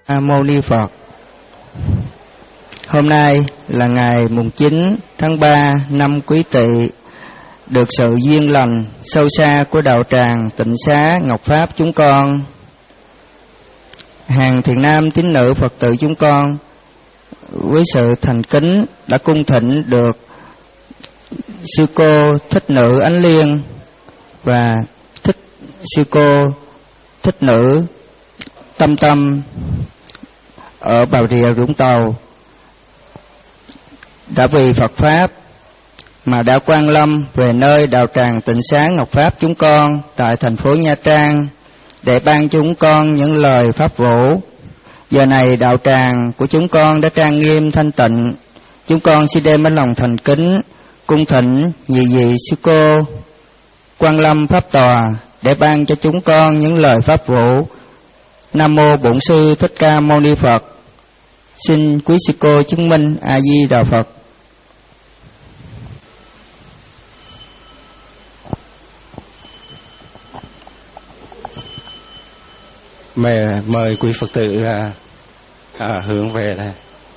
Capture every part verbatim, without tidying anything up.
Mâu Ni Phật. Hôm nay là ngày mùng chín tháng ba năm Quý Tỵ, được sự duyên lành sâu xa của đạo tràng Tịnh Xá Ngọc Pháp chúng con, hàng thiện nam tín nữ Phật tử chúng con với sự thành kính đã cung thỉnh được sư cô Thích Nữ Ánh Liên và thích sư cô Thích Nữ Tâm Tâm ở Bà Rịa Vũng Tàu, đã vì Phật Pháp mà đã quan lâm về nơi đạo tràng Tịnh Xá Ngọc Pháp chúng con tại thành phố Nha Trang để ban cho chúng con những lời pháp vũ. Giờ này đạo tràng của chúng con đã trang nghiêm thanh tịnh, chúng con xin đem lòng thành kính cung thỉnh nhị vị sư cô quan lâm pháp tòa để ban cho chúng con những lời pháp vũ. Nam mô Bổn Sư Thích Ca Mâu Ni Phật. Xin quý sư cô chứng minh. A Di Đà Phật. Mời, mời quý Phật tử à, à, hướng về đây.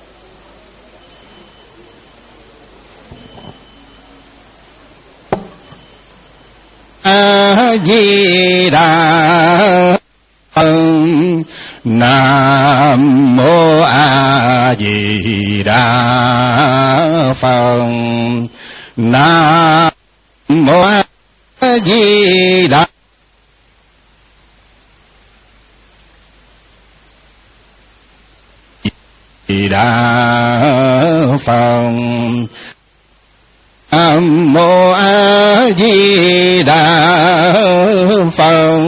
A Di Đà Phật. Nam mô A Di Đà Phật. Nam mô A Di Đà Đà Phật. Nam mô A Di Đà Phật.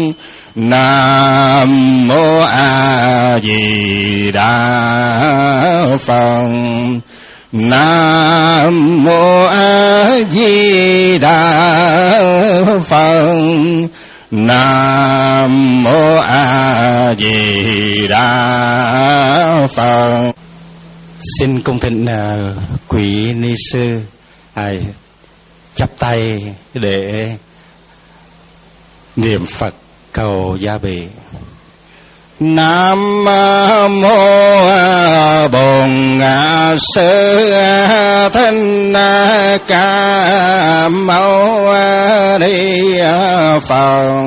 Nam mô A Di Đà Phật. Nam mô A Di Đà Phật. Nam mô A Di Đà Phật. Xin cung thỉnh uh, quý ni sư à, chắp tay để niệm Phật cầu gia bị. Nam mô Bổn Sư Thích Ca Mâu Ni Phật.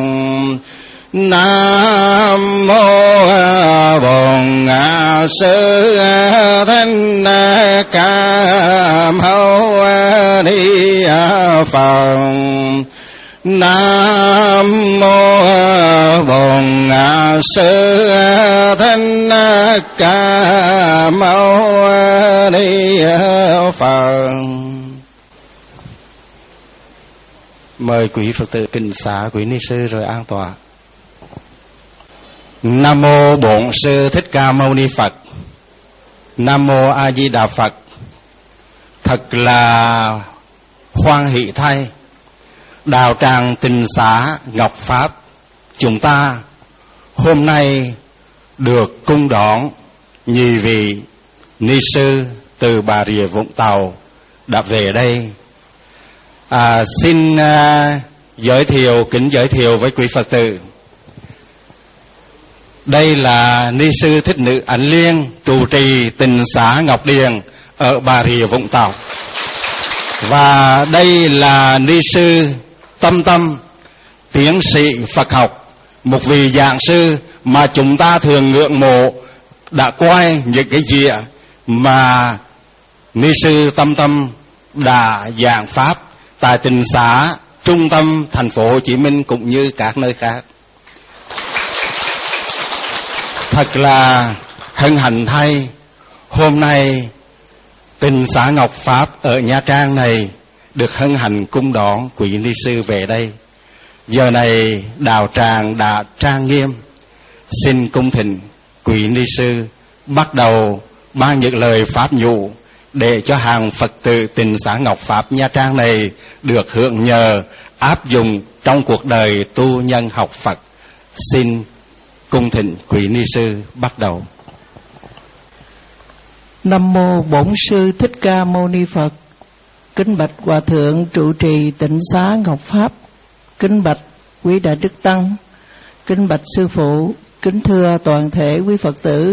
Nam mô Bổn Sư Thích Ca Mâu Ni Phật. Nam mô Bổn Sư Thích Ca Mâu Ni Phật. Mời quý Phật tử kính xá quý ni sư rồi an tọa. Nam mô Bổn Sư Thích Ca Mâu Ni Phật. Nam mô A Di Đà Phật. Thật là hoan hỷ thay, đạo tràng Tịnh Xá Ngọc Pháp chúng ta hôm nay được cung đón nhị vị ni sư từ Bà Rịa Vũng Tàu đã về đây. À, xin à, giới thiệu kính giới thiệu với quý Phật tử. Đây là ni sư Thích Nữ Ánh Liên trụ trì Tịnh Xá Ngọc Điền ở Bà Rịa Vũng Tàu. Và đây là ni sư Tâm Tâm, tiến sĩ Phật học, một vị giảng sư mà chúng ta thường ngưỡng mộ, đã quay những cái gì mà ni sư Tâm Tâm đã giảng pháp tại Tịnh Xá trung tâm thành phố Hồ Chí Minh cũng như các nơi khác. Thật là hân hạnh thay, hôm nay Tịnh Xá Ngọc Pháp ở Nha Trang này được hân hạnh cung đón quý ni sư về đây. Giờ này đạo tràng đã trang nghiêm, xin cung thỉnh quý ni sư bắt đầu ban những lời pháp nhũ để cho hàng Phật tử Tịnh Xá Ngọc Pháp Nha Trang này được hưởng nhờ áp dụng trong cuộc đời tu nhân học Phật. Xin cung thỉnh quý ni sư bắt đầu. Nam mô Bổn Sư Thích Ca Mâu Ni Phật. Kính bạch Hòa Thượng trụ trì Tịnh Xá Ngọc Pháp. Kính bạch quý Đại Đức Tăng. Kính bạch Sư Phụ. Kính thưa toàn thể quý Phật tử,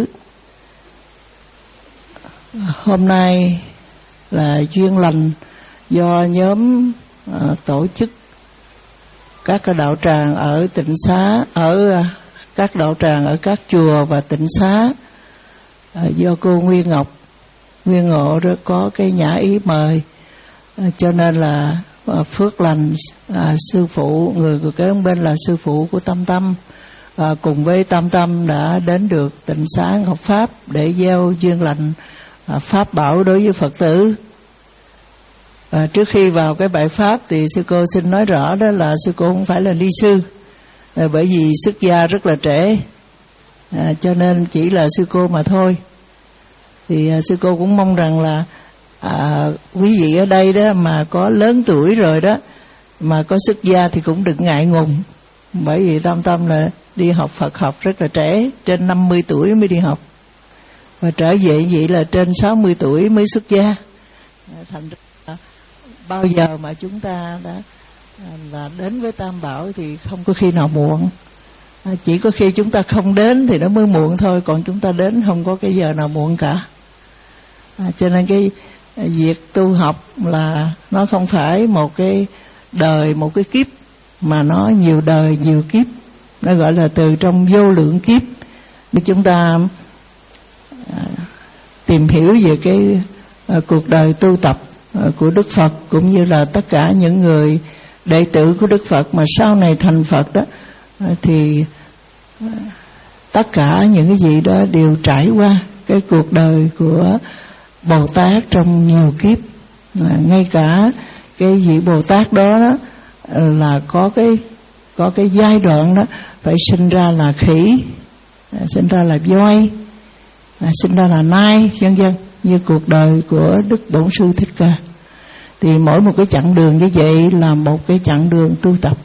hôm nay là duyên lành do nhóm uh, tổ chức các cái đạo tràng ở Tịnh Xá, ở uh, các đạo tràng ở các chùa và Tịnh Xá, uh, do cô Nguyên Ngọc Nguyên Ngộ đó có cái nhã ý mời, uh, cho nên là uh, phước lành uh, sư phụ, người của kế bên là sư phụ của Tâm Tâm, À, cùng với Tam Tâm đã đến được Tịnh Xá Ngọc Pháp để gieo duyên lành à, pháp bảo đối với Phật tử. À, trước khi vào cái bài pháp thì sư cô xin nói rõ đó là sư cô không phải là ni sư, à, bởi vì xuất gia rất là trễ, à, cho nên chỉ là sư cô mà thôi. Thì à, sư cô cũng mong rằng là à, quý vị ở đây đó mà có lớn tuổi rồi đó mà có xuất gia thì cũng đừng ngại ngùng, bởi vì Tam Tâm là đi học Phật học rất là trẻ, trên năm mươi tuổi mới đi học, và trở về vậy là trên sáu mươi tuổi mới xuất gia. Thành ra bao giờ mà chúng ta đã là đến với Tam Bảo thì không có khi nào muộn, chỉ có khi chúng ta không đến thì nó mới muộn thôi, còn chúng ta đến không có cái giờ nào muộn cả. À, cho nên cái việc tu học là nó không phải một cái đời, một cái kiếp, mà nó nhiều đời nhiều kiếp, nó gọi là từ trong vô lượng kiếp. Nếu chúng ta à, tìm hiểu về cái à, cuộc đời tu tập à, của Đức Phật, cũng như là tất cả những người đệ tử của Đức Phật mà sau này thành Phật đó, à, thì à, tất cả những cái gì đó đều trải qua cái cuộc đời của Bồ Tát trong nhiều kiếp. À, ngay cả cái vị Bồ Tát đó, đó là có cái có cái giai đoạn đó phải sinh ra là khỉ, à, sinh ra là voi, à, sinh ra là nai, vân vân, như cuộc đời của Đức Bổn Sư Thích Ca. Thì mỗi một cái chặng đường như vậy là một cái chặng đường tu tập.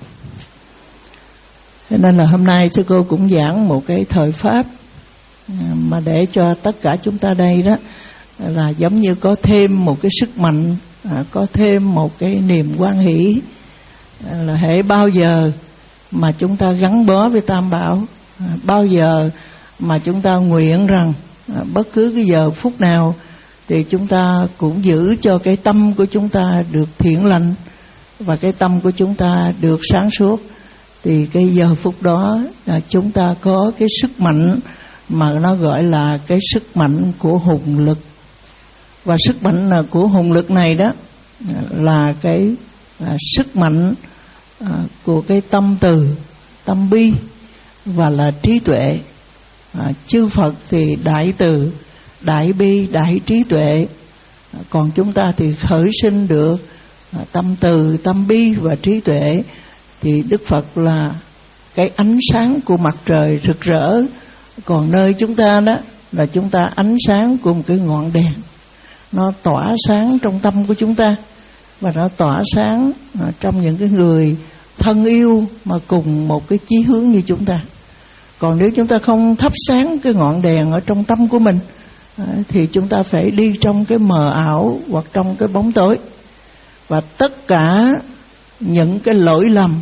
Cho nên là hôm nay sư cô cũng giảng một cái thời pháp à, mà để cho tất cả chúng ta đây đó là giống như có thêm một cái sức mạnh, à, có thêm một cái niềm hoan hỷ, à, là hễ bao giờ mà chúng ta gắn bó với Tam Bảo, à, bao giờ mà chúng ta nguyện rằng à, bất cứ cái giờ phút nào thì chúng ta cũng giữ cho cái tâm của chúng ta được thiện lành và cái tâm của chúng ta được sáng suốt, thì cái giờ phút đó à, chúng ta có cái sức mạnh mà nó gọi là cái sức mạnh của hùng lực. Và sức mạnh của hùng lực này đó là cái à, sức mạnh à, của cái tâm từ, tâm bi và là trí tuệ. À, chư Phật thì đại từ, đại bi, đại trí tuệ, à, còn chúng ta thì khởi sinh được à, tâm từ, tâm bi và trí tuệ. Thì Đức Phật là cái ánh sáng của mặt trời rực rỡ, còn nơi chúng ta đó là chúng ta ánh sáng của một cái ngọn đèn. Nó tỏa sáng trong tâm của chúng ta, và nó tỏa sáng trong những cái người thân yêu mà cùng một cái chí hướng như chúng ta. Còn nếu chúng ta không thắp sáng cái ngọn đèn ở trong tâm của mình thì chúng ta phải đi trong cái mờ ảo hoặc trong cái bóng tối. Và tất cả những cái lỗi lầm,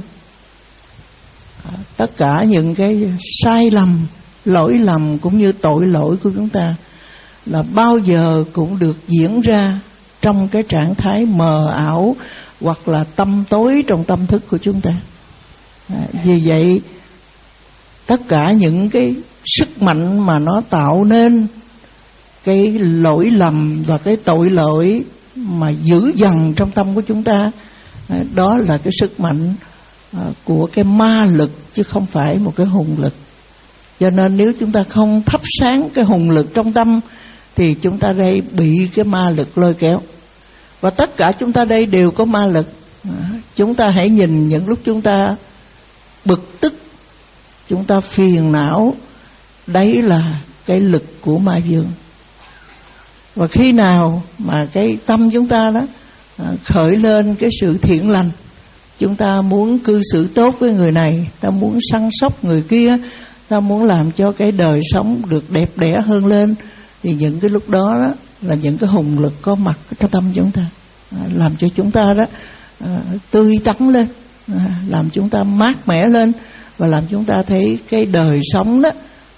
tất cả những cái sai lầm, lỗi lầm cũng như tội lỗi của chúng ta là bao giờ cũng được diễn ra trong cái trạng thái mờ ảo hoặc là tâm tối trong tâm thức của chúng ta. À, vì vậy tất cả những cái sức mạnh mà nó tạo nên cái lỗi lầm và cái tội lỗi mà dữ dằn trong tâm của chúng ta, à, đó là cái sức mạnh à, của cái ma lực chứ không phải một cái hùng lực. Cho nên nếu chúng ta không thắp sáng cái hùng lực trong tâm thì chúng ta đây bị cái ma lực lôi kéo. Và tất cả chúng ta đây đều có ma lực. Chúng ta hãy nhìn những lúc chúng ta bực tức, chúng ta phiền não, đấy là cái lực của ma dương. Và khi nào mà cái tâm chúng ta đó khởi lên cái sự thiện lành, chúng ta muốn cư xử tốt với người này, ta muốn săn sóc người kia, ta muốn làm cho cái đời sống được đẹp đẽ hơn lên, thì những cái lúc đó, đó là những cái hùng lực có mặt trong tâm chúng ta, à, làm cho chúng ta đó à, tươi tắn lên, à, làm chúng ta mát mẻ lên, và làm chúng ta thấy cái đời sống đó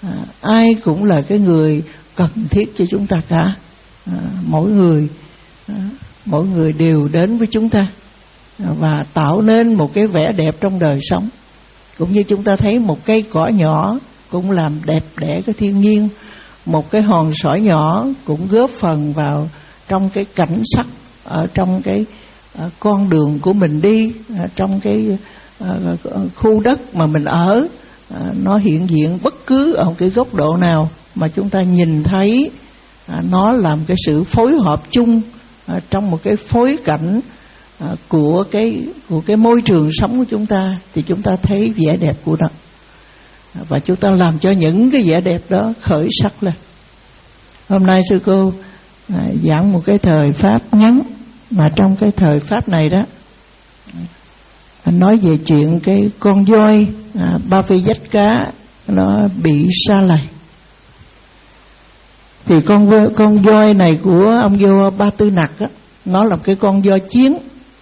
à, ai cũng là cái người cần thiết cho chúng ta cả. à, mỗi người à, mỗi người đều đến với chúng ta và tạo nên một cái vẻ đẹp trong đời sống. Cũng như chúng ta thấy một cây cỏ nhỏ cũng làm đẹp đẽ cái thiên nhiên, một cái hòn sỏi nhỏ cũng góp phần vào trong cái cảnh sắc ở trong cái uh, con đường của mình đi, uh, trong cái uh, khu đất mà mình ở. uh, nó hiện diện bất cứ ở cái góc độ nào mà chúng ta nhìn thấy, uh, nó làm cái sự phối hợp chung uh, trong một cái phối cảnh uh, của cái của cái môi trường sống của chúng ta, thì chúng ta thấy vẻ đẹp của nó, và chúng ta làm cho những cái vẻ đẹp đó khởi sắc lên. Hôm nay sư cô à, giảng một cái thời pháp ngắn, mà trong cái thời pháp này đó anh nói về chuyện cái con voi à, ba phi vách cá nó bị sa lầy. Thì con voi, con voi này của ông vua Ba Tư Nặc á, nó là cái con voi chiến.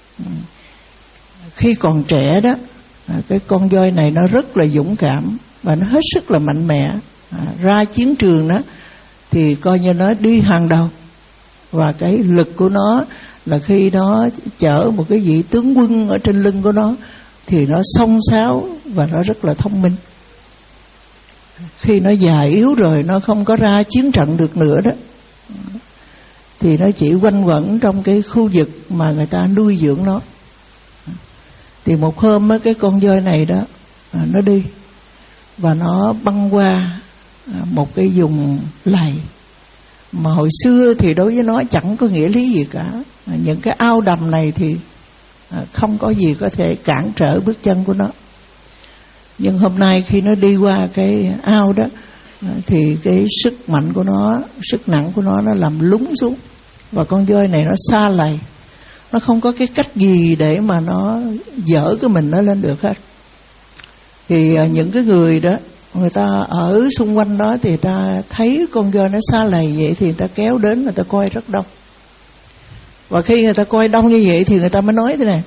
Khi còn trẻ đó, à, cái con voi này nó rất là dũng cảm và nó hết sức là mạnh mẽ. à, ra chiến trường đó thì coi như nó đi hàng đầu, và cái lực của nó là khi nó chở một cái vị tướng quân ở trên lưng của nó thì nó xông xáo và nó rất là thông minh. Khi nó già yếu rồi, nó không có ra chiến trận được nữa đó, thì nó chỉ quanh quẩn trong cái khu vực mà người ta nuôi dưỡng nó. Thì một hôm á, cái con voi này đó nó đi và nó băng qua một cái vùng lầy mà hồi xưa thì đối với nó chẳng có nghĩa lý gì cả. Những cái ao đầm này thì không có gì có thể cản trở bước chân của nó. Nhưng hôm nay khi nó đi qua cái ao đó thì cái sức mạnh của nó, sức nặng của nó nó làm lún xuống, và con voi này nó sa lầy, nó không có cái cách gì để mà nó dỡ cái mình nó lên được hết. Thì những cái người đó, người ta ở xung quanh đó thì người ta thấy con voi nó sa lầy vậy thì người ta kéo đến, người ta coi rất đông. Và khi người ta coi đông như vậy thì người ta mới nói thế này: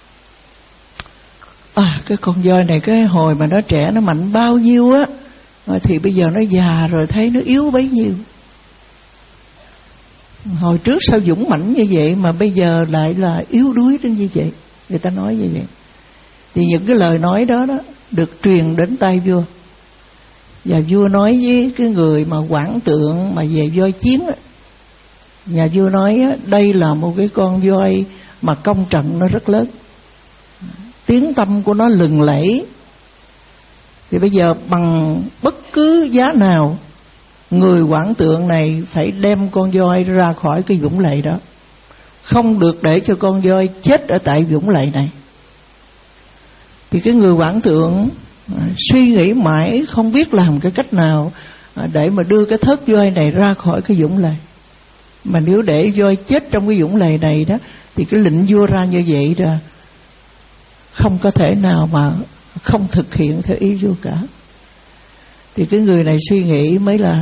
à, cái con voi này cái hồi mà nó trẻ nó mạnh bao nhiêu á, thì bây giờ nó già rồi thấy nó yếu bấy nhiêu. Hồi trước sao dũng mãnh như vậy mà bây giờ lại là yếu đuối đến như vậy. Người ta nói như vậy. Thì những cái lời nói đó đó được truyền đến tai vua. Và vua nói với cái người mà quản tượng mà về voi chiến á, nhà vua nói á, đây là một cái con voi mà công trận nó rất lớn, tiếng tăm của nó lừng lẫy. Thì bây giờ bằng bất cứ giá nào, người quản tượng này phải đem con voi ra khỏi cái vũng lầy đó, không được để cho con voi chết ở tại vũng lầy này. Thì cái người quản tượng à, suy nghĩ mãi không biết làm cái cách nào à, để mà đưa cái thớt voi này ra khỏi cái vũng lầy. Mà nếu để voi chết trong cái vũng lầy này đó thì cái lệnh vua ra như vậy đó không có thể nào mà không thực hiện theo ý vua cả. Thì cái người này suy nghĩ mới là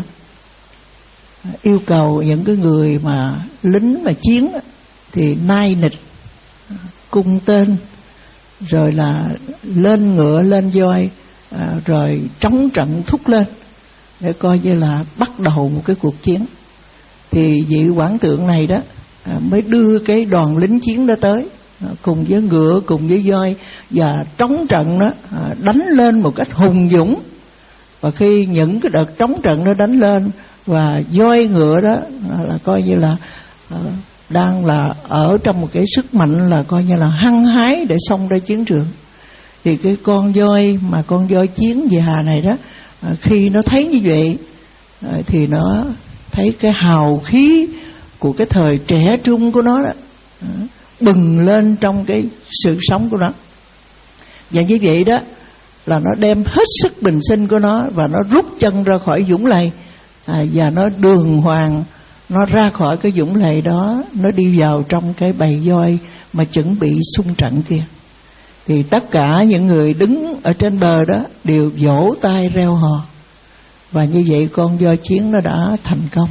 yêu cầu những cái người mà lính mà chiến thì nai nịch, cung tên, rồi là lên ngựa lên voi, à, rồi trống trận thúc lên để coi như là bắt đầu một cái cuộc chiến. Thì vị quản tượng này đó à, mới đưa cái đoàn lính chiến đó tới, à, cùng với ngựa, cùng với voi, và trống trận đó à, đánh lên một cách hùng dũng. Và khi những cái đợt trống trận nó đánh lên và voi ngựa đó à, là coi như là à, đang là ở trong một cái sức mạnh là coi như là hăng hái để xông ra chiến trường. Thì cái con voi mà con voi chiến già này đó à, khi nó thấy như vậy à, thì nó thấy cái hào khí của cái thời trẻ trung của nó đó à, bừng lên trong cái sự sống của nó. Và như vậy đó là nó đem hết sức bình sinh của nó và nó rút chân ra khỏi vũng lầy, à, và nó đường hoàng nó ra khỏi cái vũng lầy đó, nó đi vào trong cái bầy voi mà chuẩn bị xung trận kia. Thì tất cả những người đứng ở trên bờ đó đều vỗ tay reo hò, và như vậy con voi chiến nó đã thành công.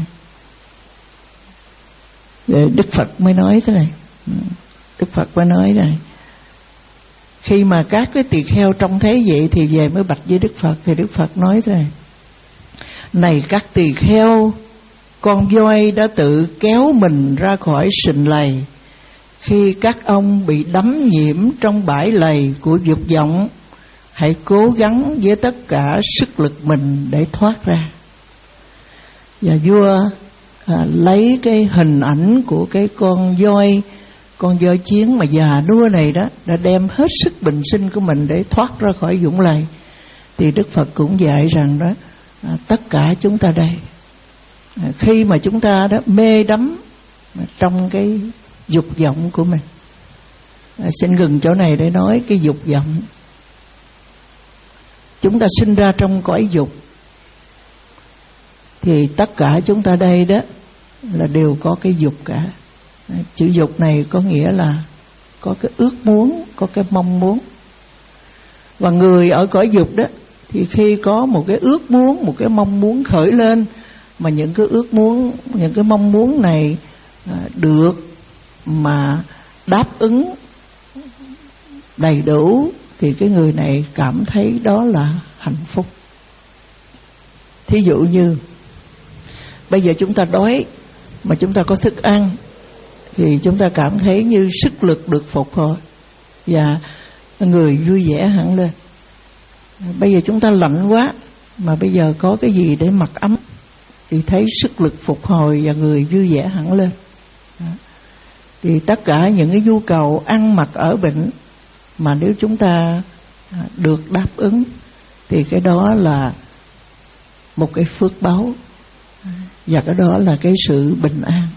Đức Phật mới nói thế này, Đức Phật mới nói này, khi mà các cái tỳ kheo trông thấy vậy thì về mới bạch với Đức Phật. Thì Đức Phật nói thế này: Này các tỳ kheo, con voi đã tự kéo mình ra khỏi sình lầy. Khi các ông bị đắm nhiễm trong bãi lầy của dục vọng, hãy cố gắng với tất cả sức lực mình để thoát ra. Và vua à, lấy cái hình ảnh của cái con voi, con voi chiến mà già nua này đó, đã đem hết sức bình sinh của mình để thoát ra khỏi vũng lầy. Thì Đức Phật cũng dạy rằng đó, à, tất cả chúng ta đây, à, khi mà chúng ta đó mê đắm trong cái dục vọng của mình, à, xin ngừng chỗ này để nói cái dục vọng. Chúng ta sinh ra trong cõi dục, thì tất cả chúng ta đây đó là đều có cái dục cả. Chữ dục này có nghĩa là có cái ước muốn, có cái mong muốn. Và người ở cõi dục đó, thì khi có một cái ước muốn, một cái mong muốn khởi lên, mà những cái ước muốn, những cái mong muốn này được mà đáp ứng đầy đủ, thì cái người này cảm thấy đó là hạnh phúc. Thí dụ như bây giờ chúng ta đói mà chúng ta có thức ăn, thì chúng ta cảm thấy như sức lực được phục hồi và người vui vẻ hẳn lên. Bây giờ chúng ta lạnh quá mà bây giờ có cái gì để mặc ấm, thì thấy sức lực phục hồi và người vui vẻ hẳn lên. Thì tất cả những cái nhu cầu ăn mặc ở bệnh mà nếu chúng ta được đáp ứng, thì cái đó là một cái phước báu, và cái đó là cái sự bình an.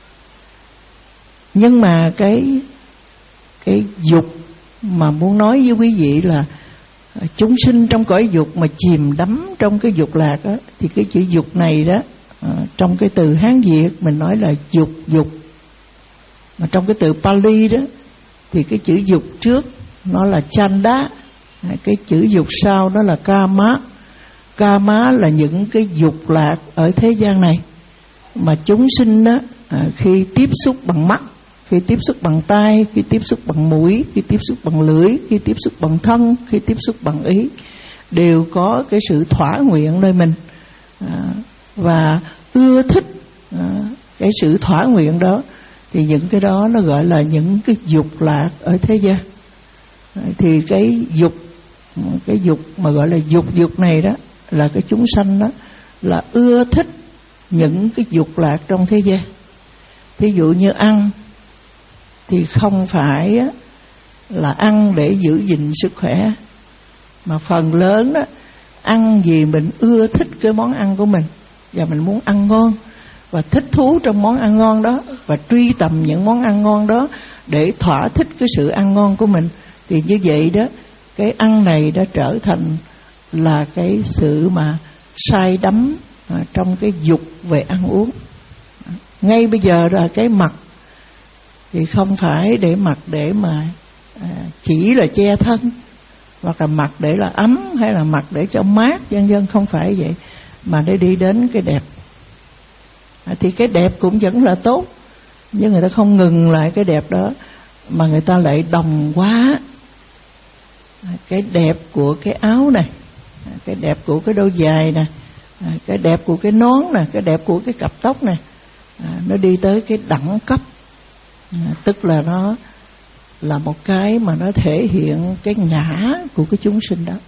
Nhưng mà cái cái dục mà muốn nói với quý vị là chúng sinh trong cõi dục mà chìm đắm trong cái dục lạc đó, thì cái chữ dục này đó, trong cái từ Hán Việt mình nói là dục dục, mà trong cái từ Pali đó thì cái chữ dục trước nó là chanda, cái chữ dục sau đó là kama. Kama là những cái dục lạc ở thế gian này mà chúng sinh đó, à, khi tiếp xúc bằng mắt, khi tiếp xúc bằng tai, khi tiếp xúc bằng mũi, khi tiếp xúc bằng lưỡi, khi tiếp xúc bằng thân, khi tiếp xúc bằng ý, đều có cái sự thỏa nguyện nơi mình, à, và ưa thích à, cái sự thỏa nguyện đó. Thì những cái đó nó gọi là những cái dục lạc ở thế gian. à, Thì cái dục Cái dục mà gọi là dục dục này đó, là cái chúng sanh đó là ưa thích những cái dục lạc trong thế gian. Thí dụ như ăn thì không phải là ăn để giữ gìn sức khỏe, mà phần lớn đó ăn vì mình ưa thích cái món ăn của mình và mình muốn ăn ngon và thích thú trong món ăn ngon đó, và truy tầm những món ăn ngon đó để thỏa thích cái sự ăn ngon của mình. Thì như vậy đó, cái ăn này đã trở thành là cái sự mà say đắm trong cái dục về ăn uống. Ngay bây giờ là cái mặc thì không phải để mặc để mà chỉ là che thân, hoặc là mặc để là ấm, hay là mặc để cho mát vân vân, không phải vậy, mà để đi đến cái đẹp. Thì cái đẹp cũng vẫn là tốt, nhưng người ta không ngừng lại cái đẹp đó, mà người ta lại đồng hóa cái đẹp của cái áo này, cái đẹp của cái đôi giày này, cái đẹp của cái nón này, cái đẹp của cái cặp tóc này, nó đi tới cái đẳng cấp, tức là nó là một cái mà nó thể hiện cái ngã của cái chúng sinh đó,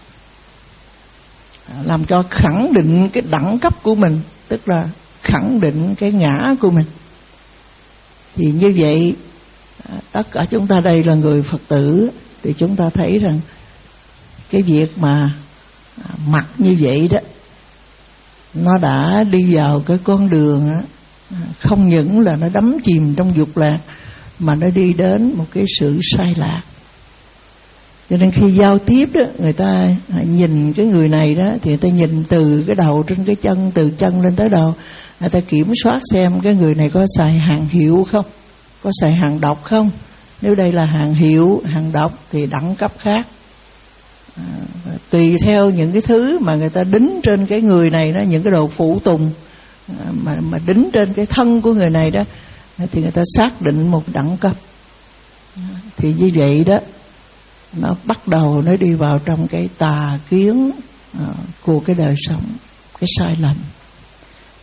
làm cho khẳng định cái đẳng cấp của mình, tức là khẳng định cái ngã của mình. Thì như vậy, tất cả chúng ta đây là người Phật tử, thì chúng ta thấy rằng cái việc mà mặc như vậy đó, nó đã đi vào cái con đường đó, không những là nó đắm chìm trong dục lạc, mà nó đi đến một cái sự sai lạc. Cho nên khi giao tiếp đó, người ta nhìn cái người này đó, thì người ta nhìn từ cái đầu trên cái chân, từ chân lên tới đầu, người ta kiểm soát xem cái người này có xài hàng hiệu không, có xài hàng độc không. Nếu đây là hàng hiệu, hàng độc thì đẳng cấp khác. À, tùy theo những cái thứ mà người ta đính trên cái người này đó, những cái đồ phụ tùng à, mà mà đính trên cái thân của người này đó, thì người ta xác định một đẳng cấp. À, thì như vậy đó, nó bắt đầu nó đi vào trong cái tà kiến à, của cái đời sống, cái sai lầm.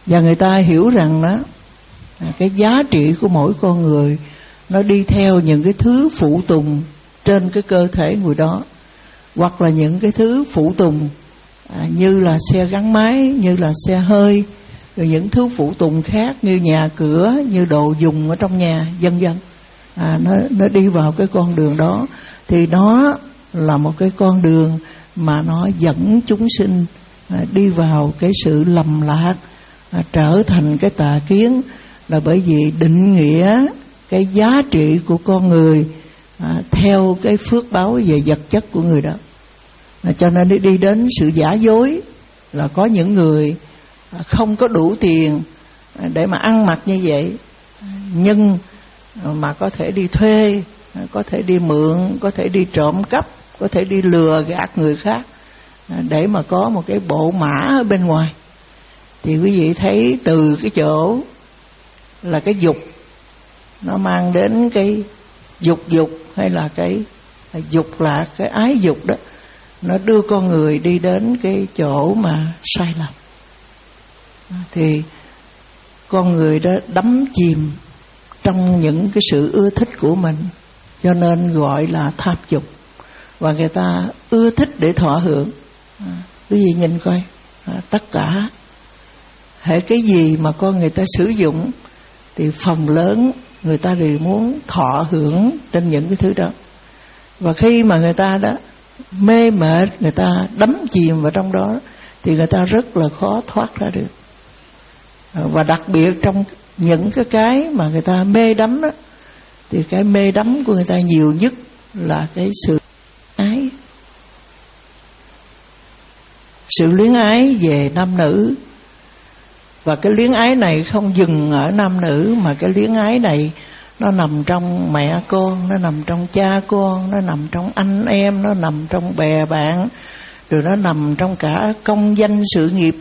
Và người ta hiểu rằng đó, cái giá trị của mỗi con người nó đi theo những cái thứ phụ tùng trên cái cơ thể người đó, hoặc là những cái thứ phụ tùng à, như là xe gắn máy, như là xe hơi, rồi những thứ phụ tùng khác như nhà cửa, như đồ dùng ở trong nhà, vân vân. À, nó nó đi vào cái con đường đó, thì nó là một cái con đường mà nó dẫn chúng sinh à, đi vào cái sự lầm lạc, à, trở thành cái tà kiến, là bởi vì định nghĩa cái giá trị của con người à, theo cái phước báo về vật chất của người đó. À, cho nên đi đến sự giả dối, là có những người à, không có đủ tiền để mà ăn mặc như vậy, nhưng mà có thể đi thuê, có thể đi mượn, có thể đi trộm cắp, có thể đi lừa gạt người khác để mà có một cái bộ mã ở bên ngoài. Thì quý vị thấy từ cái chỗ là cái dục, nó mang đến cái dục dục hay là cái dục lạc, cái ái dục đó, nó đưa con người đi đến cái chỗ mà sai lầm. Thì con người đó đắm chìm trong những cái sự ưa thích của mình, cho nên gọi là tham dục. Và người ta ưa thích để thọ hưởng. à, Quý vị nhìn coi, à, tất cả hễ cái gì mà con người ta sử dụng thì phần lớn người ta đều muốn thọ hưởng trên những cái thứ đó. Và khi mà người ta đã mê mệt, người ta đắm chìm vào trong đó, thì người ta rất là khó thoát ra được. Và đặc biệt trong những cái cái mà người ta mê đắm đó, thì cái mê đắm của người ta nhiều nhất là cái sự ái, sự luyến ái về nam nữ. Và cái luyến ái này không dừng ở nam nữ, mà cái luyến ái này nó nằm trong mẹ con, nó nằm trong cha con, nó nằm trong anh em, nó nằm trong bè bạn, rồi nó nằm trong cả công danh sự nghiệp.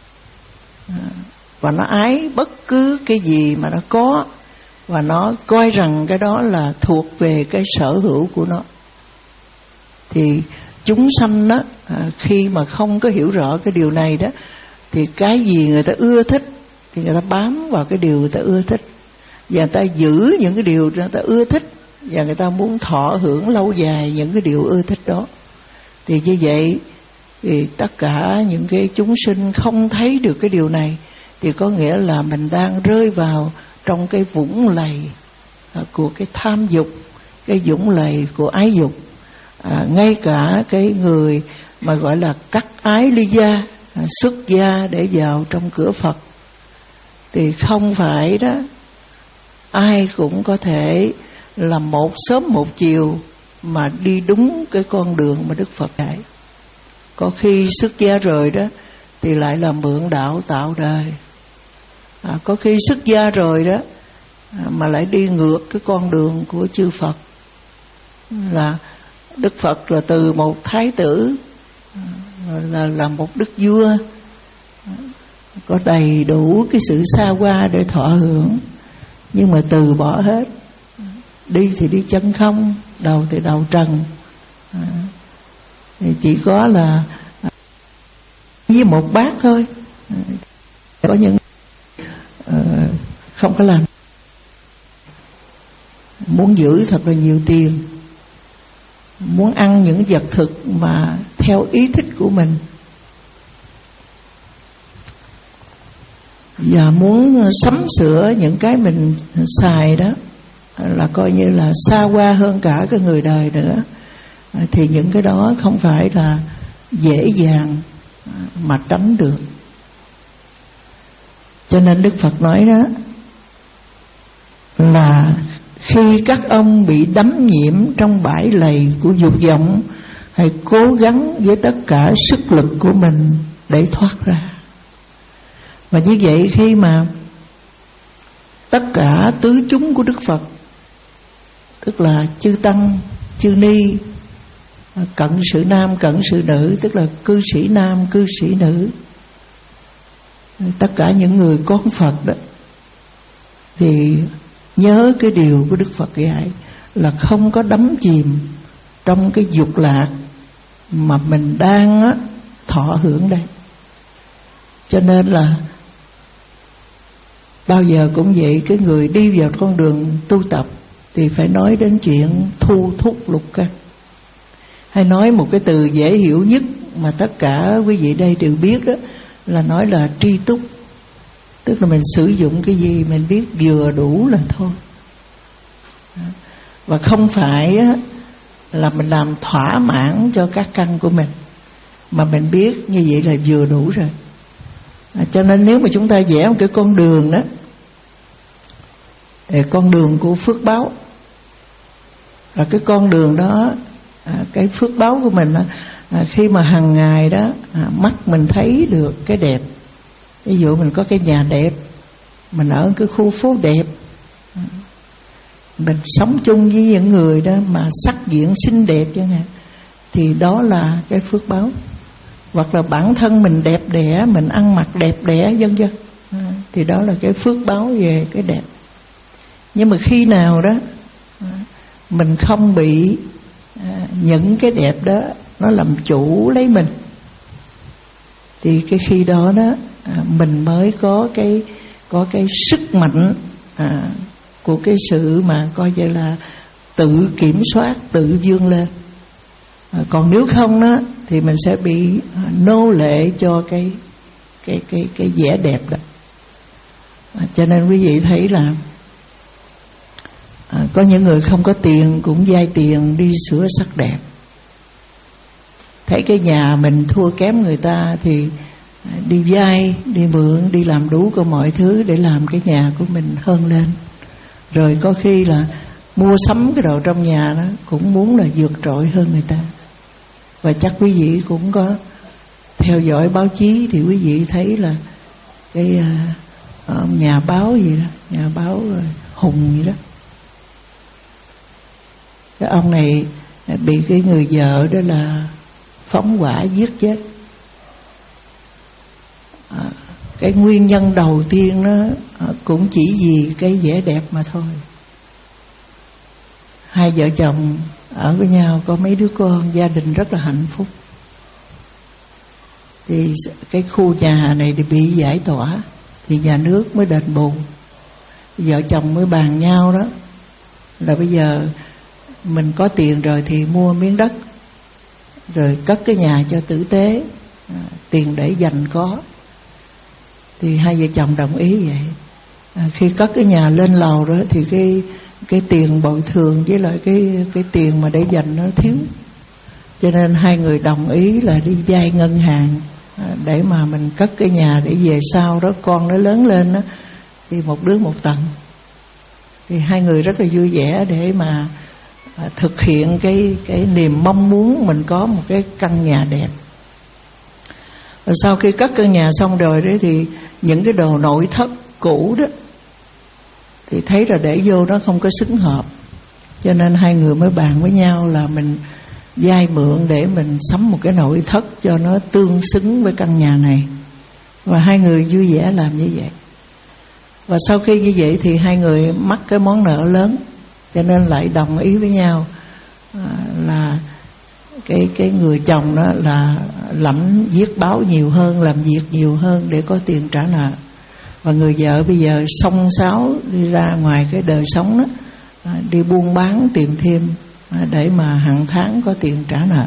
Và nó ái bất cứ cái gì mà nó có, và nó coi rằng cái đó là thuộc về cái sở hữu của nó. Thì chúng sanh đó, khi mà không có hiểu rõ cái điều này đó, thì cái gì người ta ưa thích thì người ta bám vào cái điều người ta ưa thích, và người ta giữ những cái điều người ta ưa thích, và người ta muốn thọ hưởng lâu dài những cái điều ưa thích đó. Thì như vậy thì tất cả những cái chúng sinh không thấy được cái điều này, thì có nghĩa là mình đang rơi vào trong cái vũng lầy của cái tham dục, cái vũng lầy của ái dục. à, Ngay cả cái người mà gọi là cắt ái ly gia, xuất gia để vào trong cửa Phật, thì không phải đó ai cũng có thể là một sớm một chiều mà đi đúng cái con đường mà Đức Phật dạy. Có khi xuất gia rồi đó thì lại là mượn đạo tạo đời. à, Có khi xuất gia rồi đó mà lại đi ngược cái con đường của chư Phật. Là Đức Phật là từ một thái tử là, là một đức vua, có đầy đủ cái sự xa hoa để thọ hưởng, nhưng mà từ bỏ hết. Đi thì đi chân không, đầu thì đầu trần. à, thì chỉ có là với một bát thôi. à, Có những uh, không có làm, muốn giữ thật là nhiều tiền, muốn ăn những vật thực mà theo ý thích của mình, và muốn sắm sửa những cái mình xài đó, là coi như là xa hoa hơn cả cái người đời nữa. Thì những cái đó không phải là dễ dàng mà tránh được. Cho nên Đức Phật nói đó là khi các ông bị đắm nhiễm trong bãi lầy của dục vọng, hãy cố gắng với tất cả sức lực của mình để thoát ra. Và như vậy, khi mà tất cả tứ chúng của Đức Phật, tức là chư tăng, chư ni, cận sự nam, cận sự nữ, tức là cư sĩ nam, cư sĩ nữ, tất cả những người con Phật đó, thì nhớ cái điều của Đức Phật dạy là không có đắm chìm trong cái dục lạc mà mình đang á, thọ hưởng đây. Cho nên là bao giờ cũng vậy, cái người đi vào con đường tu tập thì phải nói đến chuyện thu thúc lục căn. Hay nói một cái từ dễ hiểu nhất mà tất cả quý vị đây đều biết đó, là nói là tri túc. Tức là mình sử dụng cái gì mình biết vừa đủ là thôi. Và không phải á, là mình làm thỏa mãn cho các căn của mình, mà mình biết như vậy là vừa đủ rồi. À, cho nên nếu mà chúng ta vẽ một cái con đường đó, thì con đường của phước báo, là cái con đường đó, à, cái phước báo của mình đó, à, khi mà hàng ngày đó à, mắt mình thấy được cái đẹp. Ví dụ mình có cái nhà đẹp, mình ở cái khu phố đẹp, mình sống chung với những người đó mà sắc diện xinh đẹp chẳng hạn, thì đó là cái phước báo. Hoặc là bản thân mình đẹp đẽ, mình ăn mặc đẹp đẽ vân vân, à, thì đó là cái phước báo về cái đẹp. Nhưng mà khi nào đó à, mình không bị à, những cái đẹp đó nó làm chủ lấy mình, thì cái khi đó đó à, mình mới có cái có cái sức mạnh à, của cái sự mà coi như là tự kiểm soát, tự vươn lên. À, còn nếu không đó thì mình sẽ bị à, nô lệ cho cái cái cái cái vẻ đẹp đó. À, cho nên quý vị thấy là à, có những người không có tiền cũng vay tiền đi sửa sắc đẹp. Thấy cái nhà mình thua kém người ta thì đi vay, đi mượn, đi làm đủ cả mọi thứ để làm cái nhà của mình hơn lên. Rồi có khi là mua sắm cái đồ trong nhà đó cũng muốn là vượt trội hơn người ta. Và chắc quý vị cũng có theo dõi báo chí thì quý vị thấy là cái uh, nhà báo gì đó, nhà báo uh, Hùng gì đó, cái ông này bị cái người vợ đó là phóng hỏa giết chết. À, cái nguyên nhân đầu tiên đó à, cũng chỉ vì cái vẻ đẹp mà thôi. Hai vợ chồng ở với nhau có mấy đứa con, gia đình rất là hạnh phúc. Thì cái khu nhà này thì bị giải tỏa, thì nhà nước mới đền bù. Vợ chồng mới bàn nhau đó là bây giờ mình có tiền rồi thì mua miếng đất, rồi cất cái nhà cho tử tế, à, tiền để dành có. Thì hai vợ chồng đồng ý vậy. À, khi cất cái nhà lên lầu đó thì cái cái tiền bồi thường với lại cái cái tiền mà để dành nó thiếu, cho nên hai người đồng ý là đi vay ngân hàng à, để mà mình cất cái nhà, để về sau đó con nó lớn lên đó thì một đứa một tầng. Thì hai người rất là vui vẻ để mà à, thực hiện cái cái niềm mong muốn mình có một cái căn nhà đẹp. Và sau khi cất căn nhà xong rồi đấy thì những cái đồ nội thất cũ đó thì thấy là để vô nó không có xứng hợp, cho nên hai người mới bàn với nhau là mình vay mượn để mình sắm một cái nội thất cho nó tương xứng với căn nhà này. Và hai người vui vẻ làm như vậy. Và sau khi như vậy thì hai người mắc cái món nợ lớn, cho nên lại đồng ý với nhau à, là cái cái người chồng đó là lãnh viết báo nhiều hơn, làm việc nhiều hơn để có tiền trả nợ. Và người vợ bây giờ xông xáo đi ra ngoài cái đời sống đó, à, đi buôn bán tìm thêm à, để mà hàng tháng có tiền trả nợ.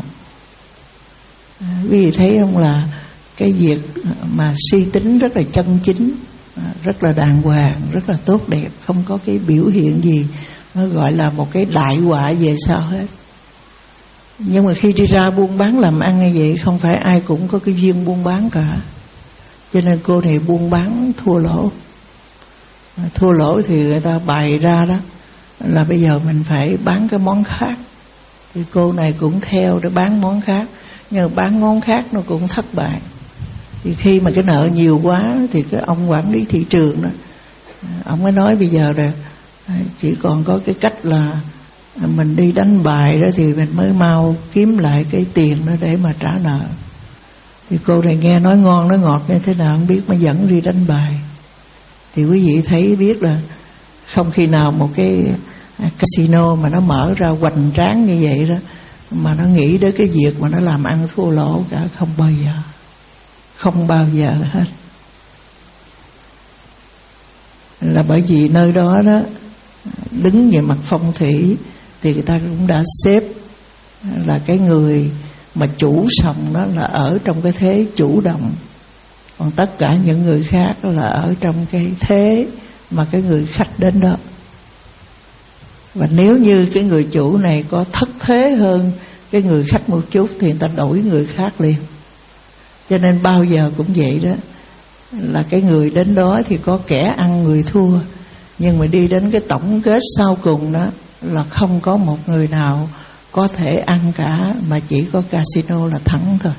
À, quý vị thấy không, là cái việc mà suy tính rất là chân chính, à, rất là đàng hoàng, rất là tốt đẹp, không có cái biểu hiện gì nó gọi là một cái đại họa về sau hết. Nhưng mà khi đi ra buôn bán làm ăn như vậy, không phải ai cũng có cái duyên buôn bán cả, cho nên cô này buôn bán thua lỗ. Thua lỗ thì người ta bày ra đó là bây giờ mình phải bán cái món khác. Thì cô này cũng theo để bán món khác, nhưng mà bán món khác nó cũng thất bại. Thì khi mà cái nợ nhiều quá thì cái ông quản lý thị trường đó, ông mới nói bây giờ là chỉ còn có cái cách là mình đi đánh bài đó thì mình mới mau kiếm lại cái tiền đó để mà trả nợ. Thì cô này nghe nói ngon nói ngọt như thế nào không biết, mà dẫn đi đánh bài. Thì quý vị thấy biết là không khi nào một cái casino mà nó mở ra hoành tráng như vậy đó mà nó nghĩ đến cái việc mà nó làm ăn thua lỗ cả, không bao giờ, không bao giờ hết. là bởi vì nơi đó đó đứng về mặt phong thủy thì người ta cũng đã xếp là cái người mà chủ sòng đó là ở trong cái thế chủ động, còn tất cả những người khác là ở trong cái thế mà cái người khách đến đó. Và nếu như cái người chủ này có thất thế hơn cái người khách một chút thì người ta đổi người khác liền. Cho nên bao giờ cũng vậy đó, là cái người đến đó thì có kẻ ăn người thua, nhưng mà đi đến cái tổng kết sau cùng đó là không có một người nào có thể ăn cả, mà chỉ có casino là thắng thôi.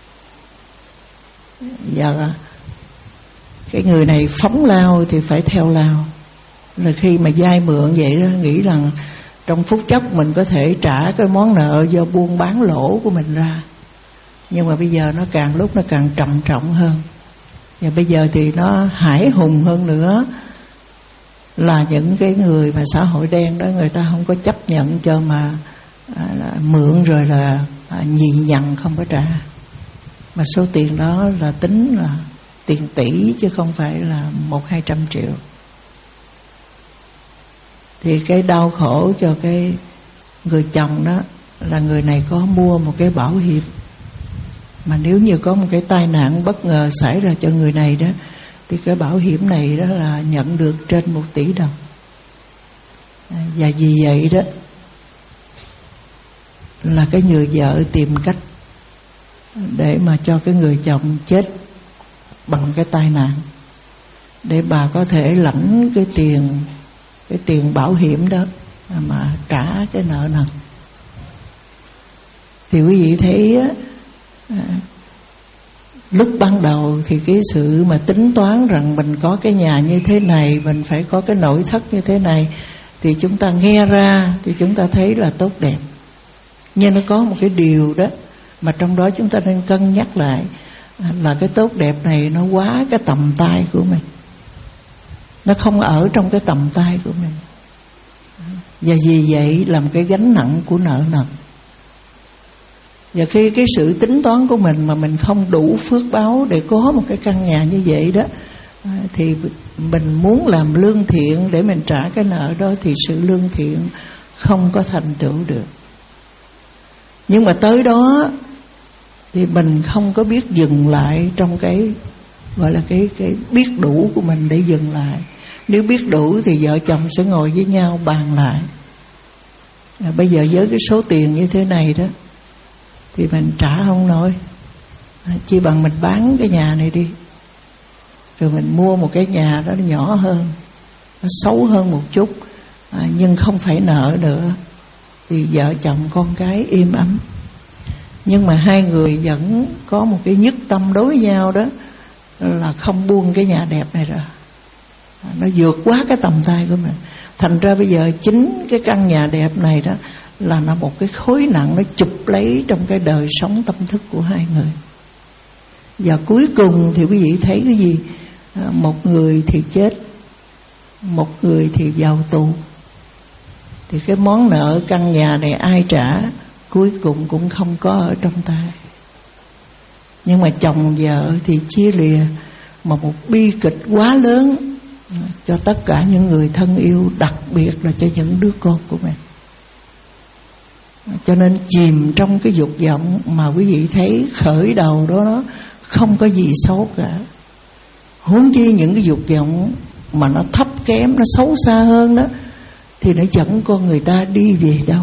Giờ cái người này phóng lao thì phải theo lao. Là khi mà vay mượn vậy đó, nghĩ rằng trong phút chốc mình có thể trả cái món nợ do buôn bán lỗ của mình ra. Nhưng mà bây giờ nó càng lúc nó càng trầm trọng hơn. Và bây giờ thì nó hải hùng hơn nữa, là những cái người mà xã hội đen đó, người ta không có chấp nhận cho mà à, mượn rồi là à, nhì nhằn không có trả. Mà số tiền đó là tính là tiền tỷ chứ không phải là một hai trăm triệu. Thì cái đau khổ cho cái người chồng đó là người này có mua một cái bảo hiểm, mà nếu như có một cái tai nạn bất ngờ xảy ra cho người này đó, thì cái bảo hiểm này đó là nhận được trên một tỷ đồng. Và vì vậy đó là cái người vợ tìm cách để mà cho cái người chồng chết bằng cái tai nạn, để bà có thể lãnh cái tiền cái tiền bảo hiểm đó mà trả cái nợ nần. Thì quý vị thấy á, à, lúc ban đầu thì cái sự mà tính toán rằng mình có cái nhà như thế này, mình phải có cái nội thất như thế này, thì chúng ta nghe ra thì chúng ta thấy là tốt đẹp. Nhưng nó có một cái điều đó mà trong đó chúng ta nên cân nhắc lại, là cái tốt đẹp này nó quá cái tầm tay của mình, nó không ở trong cái tầm tay của mình. Và vì vậy làm cái gánh nặng của nợ nần. Và khi cái sự tính toán của mình mà mình không đủ phước báo để có một cái căn nhà như vậy đó, thì mình muốn làm lương thiện để mình trả cái nợ đó, thì sự lương thiện không có thành tựu được. Nhưng mà tới đó thì mình không có biết dừng lại trong cái gọi là cái cái biết đủ của mình để dừng lại. Nếu biết đủ thì vợ chồng sẽ ngồi với nhau bàn lại, à, bây giờ với cái số tiền như thế này đó thì mình trả không nổi, à, chỉ bằng mình bán cái nhà này đi, rồi mình mua một cái nhà đó nó nhỏ hơn, nó xấu hơn một chút, à, nhưng không phải nợ nữa, thì vợ chồng con cái im ấm. Nhưng mà hai người vẫn có một cái nhất tâm đối với nhau đó, là không buông cái nhà đẹp này ra, nó vượt quá cái tầm tay của mình. Thành ra bây giờ chính cái căn nhà đẹp này đó là nó một cái khối nặng, nó chụp lấy trong cái đời sống tâm thức của hai người. Và cuối cùng thì quý vị thấy cái gì? Một người thì chết, một người thì vào tù. Thì cái món nợ căn nhà này ai trả? Cuối cùng cũng không có ở trong tay. Nhưng mà chồng vợ thì chia lìa, mà một bi kịch quá lớn cho tất cả những người thân yêu, đặc biệt là cho những đứa con của mình. Cho nên chìm trong cái dục vọng mà quý vị thấy khởi đầu đó, nó không có gì xấu cả. Huống chi những cái dục vọng mà nó thấp kém, nó xấu xa hơn đó, thì nó dẫn con người ta đi về đâu.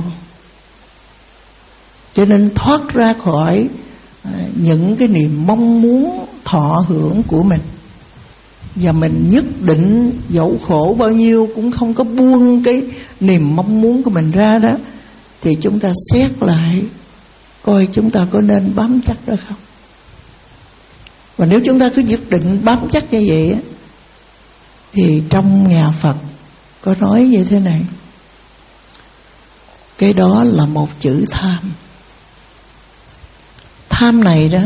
Cho nên thoát ra khỏi những cái niềm mong muốn thọ hưởng của mình, và mình nhất định dẫu khổ bao nhiêu cũng không có buông cái niềm mong muốn của mình ra đó, thì chúng ta xét lại coi chúng ta có nên bám chắc đó không. Và nếu chúng ta cứ nhất định bám chắc như vậy, thì trong nhà Phật có nói như thế này: cái đó là một chữ tham. Tham này đó,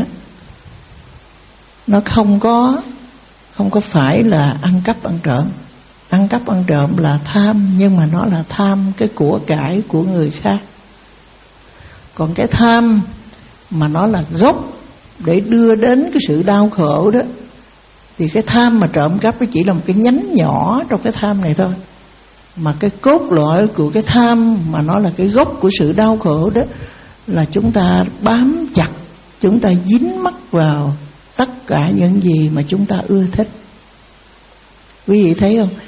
nó không có Không có phải là ăn cắp ăn trộm. Ăn cắp ăn trộm là tham, nhưng mà nó là tham cái của cải của người khác. Còn cái tham mà nó là gốc để đưa đến cái sự đau khổ đó, Thì cái tham mà trộm cắp nó chỉ là một cái nhánh nhỏ trong cái tham này thôi. Mà cái cốt lõi của cái tham, mà nó là cái gốc của sự đau khổ đó, là chúng ta bám chặt, chúng ta dính mắc vào tất cả những gì mà chúng ta ưa thích. Quý vị thấy không?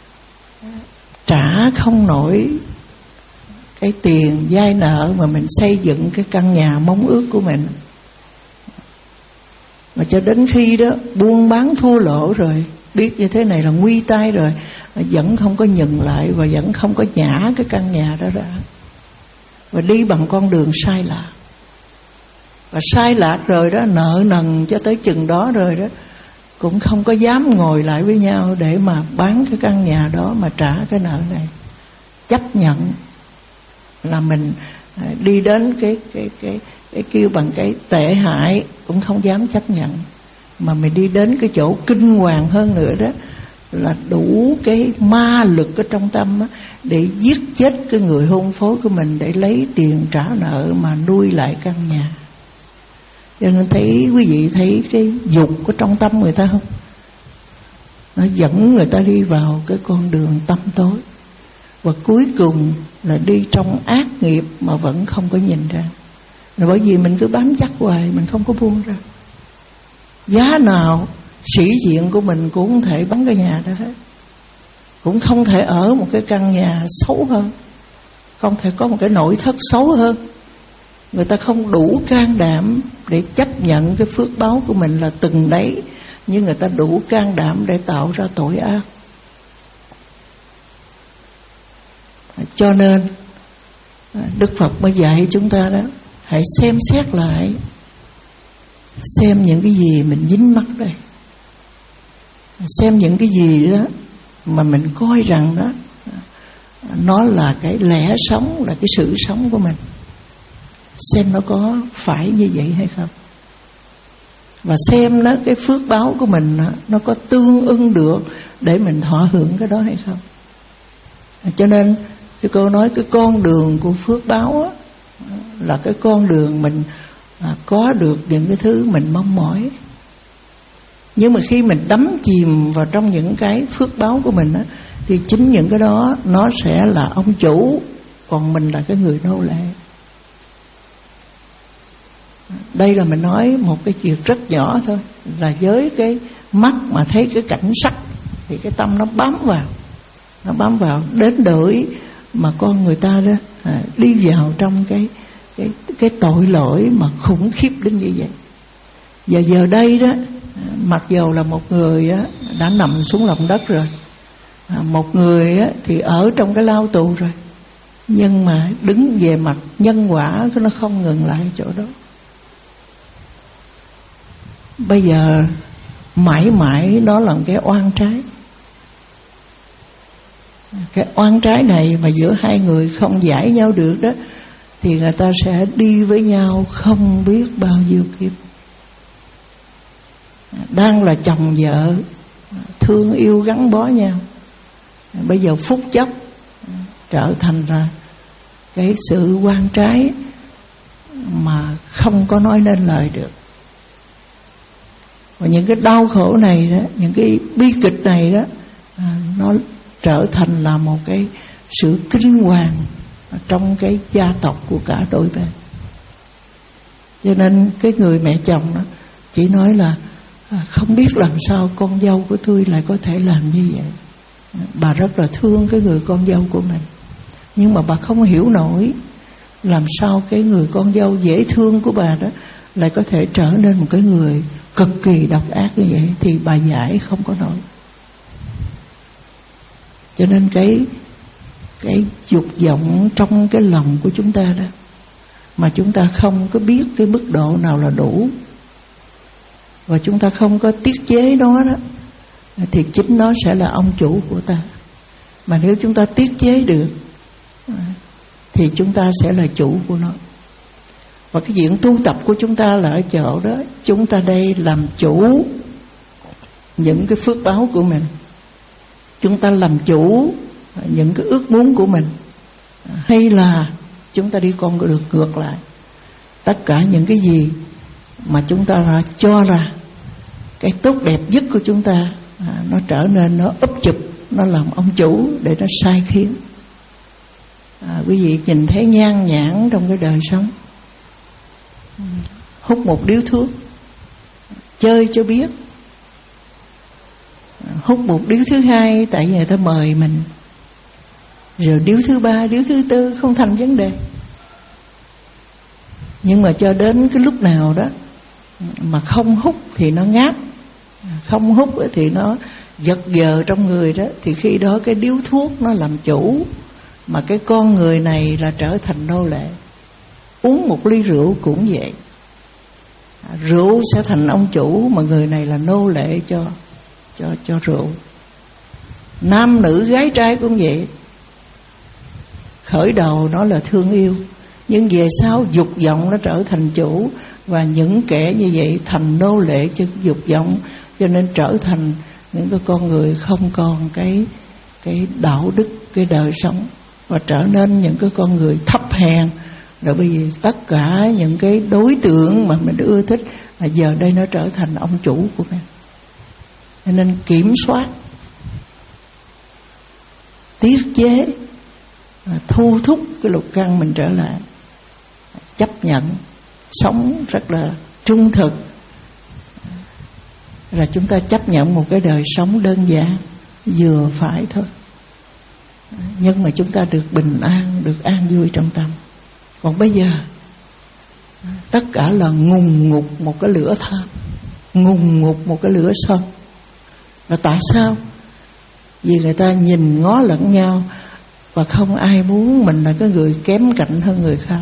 Trả không nổi cái tiền vay nợ mà mình xây dựng cái căn nhà mong ước của mình, mà cho đến khi đó buôn bán thua lỗ rồi, biết như thế này là nguy tai rồi, vẫn không có nhường lại và vẫn không có nhả cái căn nhà đó ra, và đi bằng con đường sai lạc. Và sai lạc rồi đó, nợ nần cho tới chừng đó rồi đó, cũng không có dám ngồi lại với nhau để mà bán cái căn nhà đó mà trả cái nợ này. Chấp nhận là mình đi đến cái cái cái cái kêu bằng cái tệ hại, cũng không dám chấp nhận, mà mình đi đến cái chỗ kinh hoàng hơn nữa đó, là đủ cái ma lực ở trong tâm á, để giết chết cái người hôn phối của mình, để lấy tiền trả nợ mà nuôi lại căn nhà. Cho nên thấy quý vị thấy cái dục của trong tâm người ta không? Nó dẫn người ta đi vào cái con đường tăm tối, và cuối cùng là đi trong ác nghiệp mà vẫn không có nhìn ra. Là bởi vì mình cứ bám chắc hoài, mình không có buông ra. Giá nào sĩ diện của mình cũng không thể bán cái nhà đó hết, cũng không thể ở một cái căn nhà xấu hơn, không thể có một cái nội thất xấu hơn. Người ta không đủ can đảm để chấp nhận cái phước báo của mình là từng đấy, nhưng người ta đủ can đảm để tạo ra tội ác. Cho nên Đức Phật mới dạy chúng ta đó, hãy xem xét lại, xem những cái gì mình dính mắc đây, xem những cái gì đó mà mình coi rằng đó nó là cái lẽ sống, là cái sự sống của mình, xem nó có phải như vậy hay không, và xem đó cái phước báo của mình đó, nó có tương ưng được để mình thọ hưởng cái đó hay không. Cho nên cái cô nói cái con đường của phước báo á, là cái con đường mình à, có được những cái thứ mình mong mỏi. Nhưng mà khi mình đắm chìm vào trong những cái phước báo của mình á, thì chính những cái đó nó sẽ là ông chủ, còn mình là cái người nô lệ. Đây là mình nói một cái chuyện rất nhỏ thôi, là với cái mắt mà thấy cái cảnh sắc thì cái tâm nó bám vào, nó bám vào đến đổi mà con người ta đó à, đi vào trong cái cái cái tội lỗi mà khủng khiếp đến như vậy. Và giờ đây đó, mặc dầu là một người á, đã nằm xuống lòng đất rồi, à, một người á, thì ở trong cái lao tù rồi, nhưng mà đứng về mặt nhân quả nó không ngừng lại chỗ đó. Bây giờ mãi mãi đó là cái oan trái. Cái oan trái này mà giữa hai người không giải nhau được đó, thì người ta sẽ đi với nhau không biết bao nhiêu kiếp. Đang là chồng vợ thương yêu gắn bó nhau, bây giờ phút chốc trở thành là cái sự oan trái mà không có nói nên lời được. Và những cái đau khổ này đó, những cái bi kịch này đó, nó trở thành là một cái sự kinh hoàng trong cái gia tộc của cả đôi bên. Cho nên cái người mẹ chồng đó chỉ nói là không biết làm sao con dâu của tôi lại có thể làm như vậy. Bà rất là thương cái người con dâu của mình, nhưng mà bà không hiểu nổi làm sao cái người con dâu dễ thương của bà đó lại có thể trở nên một cái người cực kỳ độc ác như vậy, thì bà giải không có nổi. Cho nên cái cái dục vọng trong cái lòng của chúng ta đó, mà chúng ta không có biết cái mức độ nào là đủ, và chúng ta không có tiết chế nó đó, thì chính nó sẽ là ông chủ của ta. Mà nếu chúng ta tiết chế được thì chúng ta sẽ là chủ của nó. Và cái chuyện tu tập của chúng ta là ở chỗ đó, chúng ta đây làm chủ những cái phước báo của mình, chúng ta làm chủ những cái ước muốn của mình, hay là chúng ta đi con đường ngược lại. Tất cả những cái gì mà chúng ta đã cho ra cái tốt đẹp nhất của chúng ta à, nó trở nên nó úp chụp, nó làm ông chủ để nó sai khiến. À, quý vị nhìn thấy nhan nhản trong cái đời sống, hút một điếu thuốc chơi cho biết, hút một điếu thứ hai tại vì người ta mời mình, rồi điếu thứ ba, điếu thứ tư không thành vấn đề. Nhưng mà cho đến cái lúc nào đó mà không hút thì nó ngáp, không hút thì nó giật giờ trong người đó, thì khi đó cái điếu thuốc nó làm chủ, mà cái con người này là trở thành nô lệ. Uống một ly rượu cũng vậy, rượu sẽ thành ông chủ, mà người này là nô lệ cho cho cho rượu. Nam nữ gái trai cũng vậy. Khởi đầu nó là thương yêu, nhưng về sau dục vọng nó trở thành chủ, và những kẻ như vậy thành nô lệ cho dục vọng, cho nên trở thành những cái con người không còn cái cái đạo đức, cái đời sống, và trở nên những cái con người thấp hèn. Rồi bởi vì tất cả những cái đối tượng mà mình ưa thích là giờ đây nó trở thành ông chủ của mình. Cho nên kiểm soát, tiết chế, thu thúc cái lục căn mình trở lại, chấp nhận, sống rất là trung thực, là chúng ta chấp nhận một cái đời sống đơn giản, vừa phải thôi. Nhưng mà chúng ta được bình an, được an vui trong tâm. Còn bây giờ tất cả là ngùng ngục một cái lửa tham, ngùng ngục một cái lửa sân. Và tại sao? Vì người ta nhìn ngó lẫn nhau, và không ai muốn mình là cái người kém cạnh hơn người khác.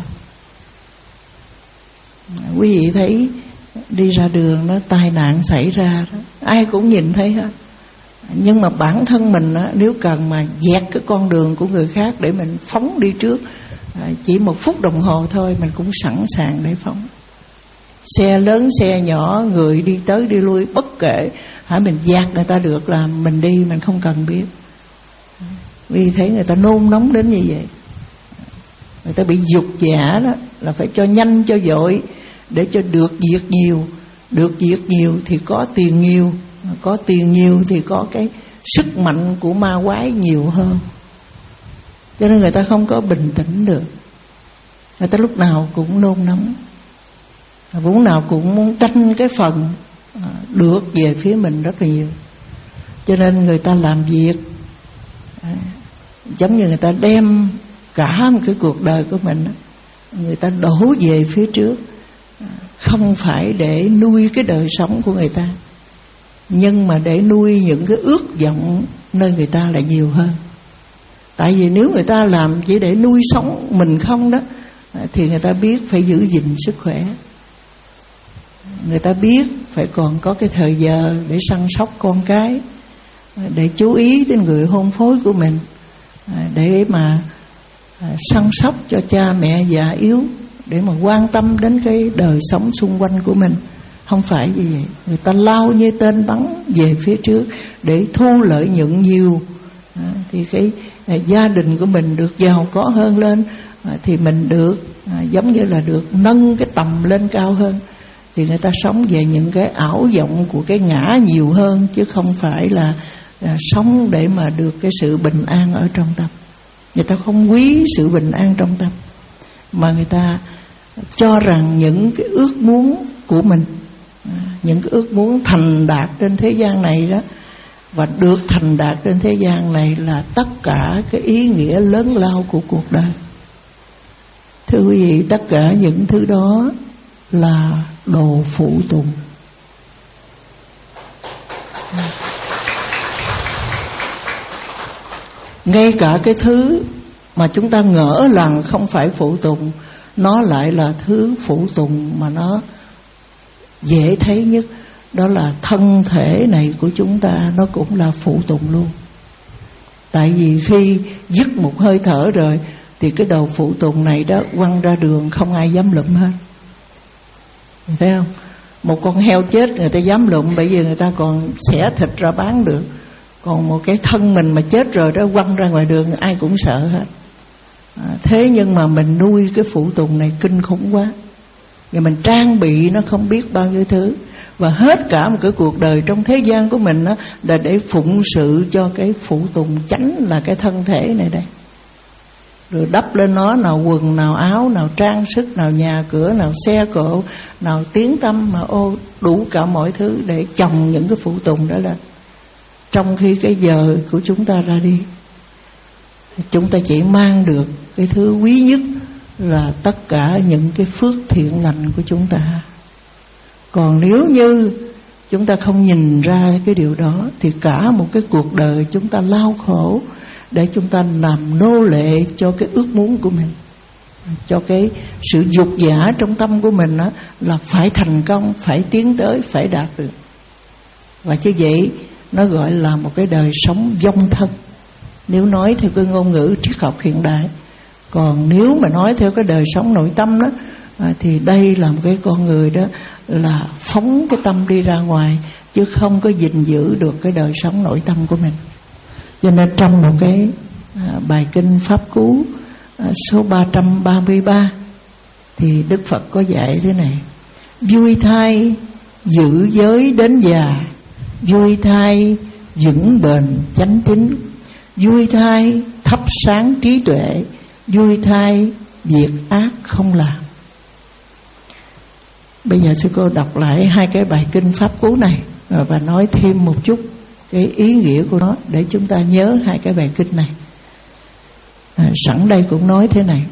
Quý vị thấy đi ra đường nó tai nạn xảy ra đó, ai cũng nhìn thấy hết. Nhưng mà bản thân mình đó, nếu cần mà dẹt cái con đường của người khác để mình phóng đi trước, chỉ một phút đồng hồ thôi mình cũng sẵn sàng để phóng. Xe lớn xe nhỏ, người đi tới đi lui bất kể, hả, mình dạt người ta được là mình đi, mình không cần biết. Vì thấy người ta nôn nóng đến như vậy, người ta bị dục giả đó, là phải cho nhanh cho vội để cho được việc nhiều. Được việc nhiều thì có tiền nhiều, có tiền nhiều thì có cái sức mạnh của ma quái nhiều hơn. Cho nên người ta không có bình tĩnh được, người ta lúc nào cũng nôn nóng, lúc nào cũng muốn tranh cái phần được về phía mình rất là nhiều. Cho nên người ta làm việc giống như người ta đem cả một cái cuộc đời của mình, người ta đổ về phía trước, không phải để nuôi cái đời sống của người ta, nhưng mà để nuôi những cái ước vọng nơi người ta là nhiều hơn. Tại vì nếu người ta làm chỉ để nuôi sống mình không đó, thì người ta biết phải giữ gìn sức khỏe, người ta biết phải còn có cái thời giờ để săn sóc con cái, để chú ý đến người hôn phối của mình, để mà săn sóc cho cha mẹ già yếu, để mà quan tâm đến cái đời sống xung quanh của mình. Không phải như vậy. Người ta lao như tên bắn về phía trước để thu lợi nhuận nhiều, à, thì cái à, gia đình của mình được giàu có hơn lên, à, thì mình được à, giống như là được nâng cái tầm lên cao hơn. Thì người ta sống về những cái ảo vọng của cái ngã nhiều hơn, chứ không phải là à, sống để mà được cái sự bình an ở trong tâm. Người ta không quý sự bình an trong tâm, mà người ta cho rằng những cái ước muốn của mình, những cái ước muốn thành đạt trên thế gian này đó, và được thành đạt trên thế gian này là tất cả cái ý nghĩa lớn lao của cuộc đời. Thưa quý vị, tất cả những thứ đó là đồ phụ tùng. Ngay cả cái thứ mà chúng ta ngỡ rằng không phải phụ tùng, nó lại là thứ phụ tùng mà nó dễ thấy nhất. Đó là thân thể này của chúng ta, nó cũng là phụ tùng luôn. Tại vì khi dứt một hơi thở rồi thì cái đầu phụ tùng này đó quăng ra đường không ai dám lụm hết. Thấy không? Một con heo chết người ta dám lụm, bởi vì người ta còn xẻ thịt ra bán được. Còn một cái thân mình mà chết rồi đó quăng ra ngoài đường ai cũng sợ hết. À, thế nhưng mà mình nuôi cái phụ tùng này kinh khủng quá, và mình trang bị nó không biết bao nhiêu thứ. Và hết cả một cái cuộc đời trong thế gian của mình đó, là để phụng sự cho cái phụ tùng chánh là cái thân thể này đây. Rồi đắp lên nó nào quần, nào áo, nào trang sức, nào nhà cửa, nào xe cộ, nào tiếng tăm, mà ô đủ cả mọi thứ để chồng những cái phụ tùng đó lên. Trong khi cái giờ của chúng ta ra đi, chúng ta chỉ mang được cái thứ quý nhất là tất cả những cái phước thiện lành của chúng ta. Còn nếu như chúng ta không nhìn ra cái điều đó thì cả một cái cuộc đời chúng ta lao khổ để chúng ta làm nô lệ cho cái ước muốn của mình, cho cái sự dục dã trong tâm của mình đó, là phải thành công, phải tiến tới, phải đạt được. Và như vậy nó gọi là một cái đời sống vong thân, nếu nói theo cái ngôn ngữ triết học hiện đại. Còn nếu mà nói theo cái đời sống nội tâm đó, à, thì đây là một cái con người đó là phóng cái tâm đi ra ngoài, chứ không có gìn giữ được cái đời sống nội tâm của mình. Cho nên trong một cái à, bài kinh Pháp Cú à, số ba trăm ba mươi ba thì Đức Phật có dạy thế này: vui thai giữ giới đến già, vui thai vững bền chánh tín, vui thai thắp sáng trí tuệ, vui thai việc ác không làm. Bây giờ sư cô đọc lại hai cái bài kinh Pháp Cú này và nói thêm một chút cái ý nghĩa của nó để chúng ta nhớ hai cái bài kinh này. À, sẵn đây cũng nói thế này,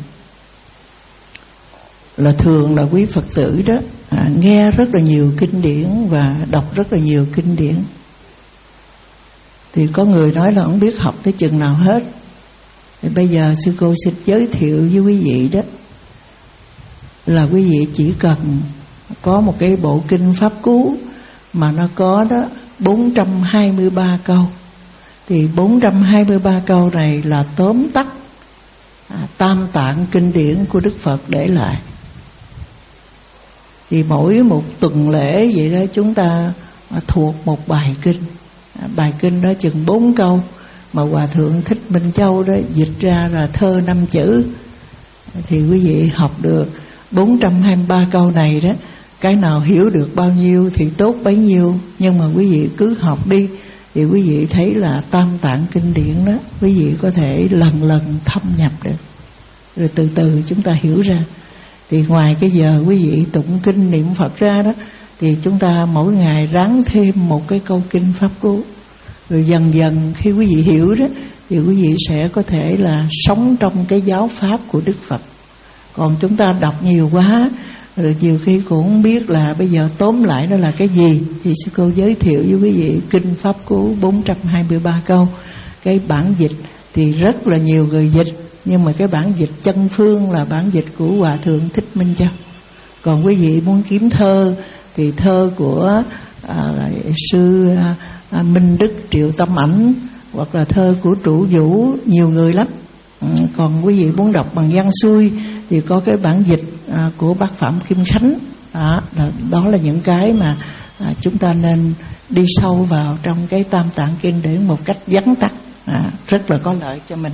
là thường là quý Phật tử đó à, nghe rất là nhiều kinh điển và đọc rất là nhiều kinh điển, thì có người nói là không biết học tới chừng nào hết. Thì bây giờ sư cô xin giới thiệu với quý vị đó là quý vị chỉ cần có một cái bộ kinh Pháp Cú mà nó có đó bốn trăm hai mươi ba câu. Thì bốn trăm hai mươi ba câu này là tóm tắt à, tam tạng kinh điển của Đức Phật để lại. Thì mỗi một tuần lễ vậy đó chúng ta à, thuộc một bài kinh. à, Bài kinh đó chừng bốn câu, mà Hòa Thượng Thích Minh Châu đó dịch ra là thơ năm chữ. Thì quý vị học được bốn trăm hai mươi ba câu này đó, cái nào hiểu được bao nhiêu thì tốt bấy nhiêu. Nhưng mà quý vị cứ học đi thì quý vị thấy là tam tạng kinh điển đó quý vị có thể lần lần thâm nhập được, rồi từ từ chúng ta hiểu ra. Thì ngoài cái giờ quý vị tụng kinh niệm Phật ra đó, thì chúng ta mỗi ngày ráng thêm một cái câu kinh Pháp Cú. Rồi dần dần khi quý vị hiểu đó thì quý vị sẽ có thể là sống trong cái giáo pháp của Đức Phật. Còn chúng ta đọc nhiều quá rồi nhiều khi cũng không biết là bây giờ tóm lại nó là cái gì. Thì sư cô giới thiệu với quý vị kinh Pháp Cú bốn trăm hai mươi ba câu. Cái bản dịch thì rất là nhiều người dịch, nhưng mà cái bản dịch chân phương là bản dịch của Hòa Thượng Thích Minh Châu. Còn quý vị muốn kiếm thơ thì thơ của à, sư à, à, Minh Đức Triệu Tâm Ảnh, hoặc là thơ của Trụ Vũ, nhiều người lắm. Ừ, còn quý vị muốn đọc bằng văn xuôi thì có cái bản dịch à, của bác Phạm Kim Khánh. Đó là, đó là những cái mà à, chúng ta nên đi sâu vào trong cái tam tạng kinh điển một cách vắn tắt, à, rất là có lợi cho mình.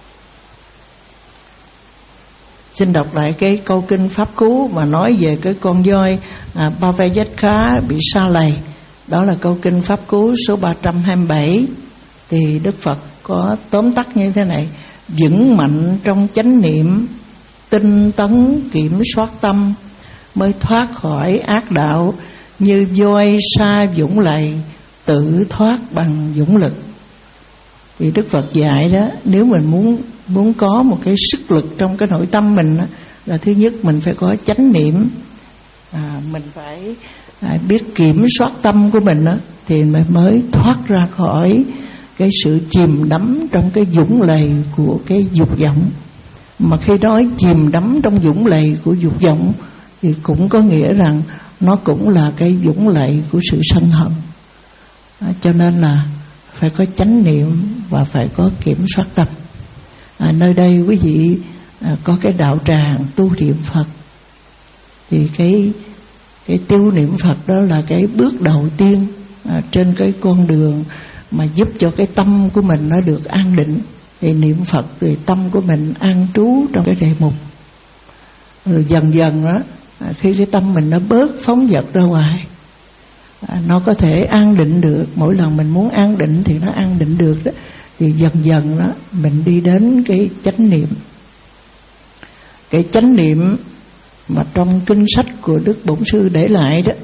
Xin đọc lại cái câu kinh Pháp Cú mà nói về cái con voi à, Bhavajaka bị sa lầy. Đó là câu kinh Pháp Cú số ba trăm hai mươi bảy. Thì Đức Phật có tóm tắt như thế này: vững mạnh trong chánh niệm, tinh tấn kiểm soát tâm, mới thoát khỏi ác đạo, như voi sa dũng lầy, tự thoát bằng dũng lực. Thì Đức Phật dạy đó, nếu mình muốn muốn có một cái sức lực trong cái nội tâm mình đó, là thứ nhất mình phải có chánh niệm, à, mình phải à, biết kiểm soát tâm của mình đó, thì mình mới thoát ra khỏi cái sự chìm đắm trong cái dũng lầy của cái dục vọng. Mà khi nói chìm đắm trong dũng lầy của dục vọng thì cũng có nghĩa rằng nó cũng là cái dũng lầy của sự sân hận. à, Cho nên là phải có chánh niệm và phải có kiểm soát tâm. à, Nơi đây quý vị à, có cái đạo tràng tu niệm Phật. Thì cái cái tu niệm Phật đó là cái bước đầu tiên à, trên cái con đường mà giúp cho cái tâm của mình nó được an định. Thì niệm Phật thì tâm của mình an trú trong cái đề mục. Rồi dần dần đó, khi cái tâm mình nó bớt phóng dật ra ngoài, à, nó có thể an định được. Mỗi lần mình muốn an định thì nó an định được đó. Thì dần dần đó mình đi đến cái chánh niệm. Cái chánh niệm mà trong kinh sách của Đức Bổn Sư để lại đó,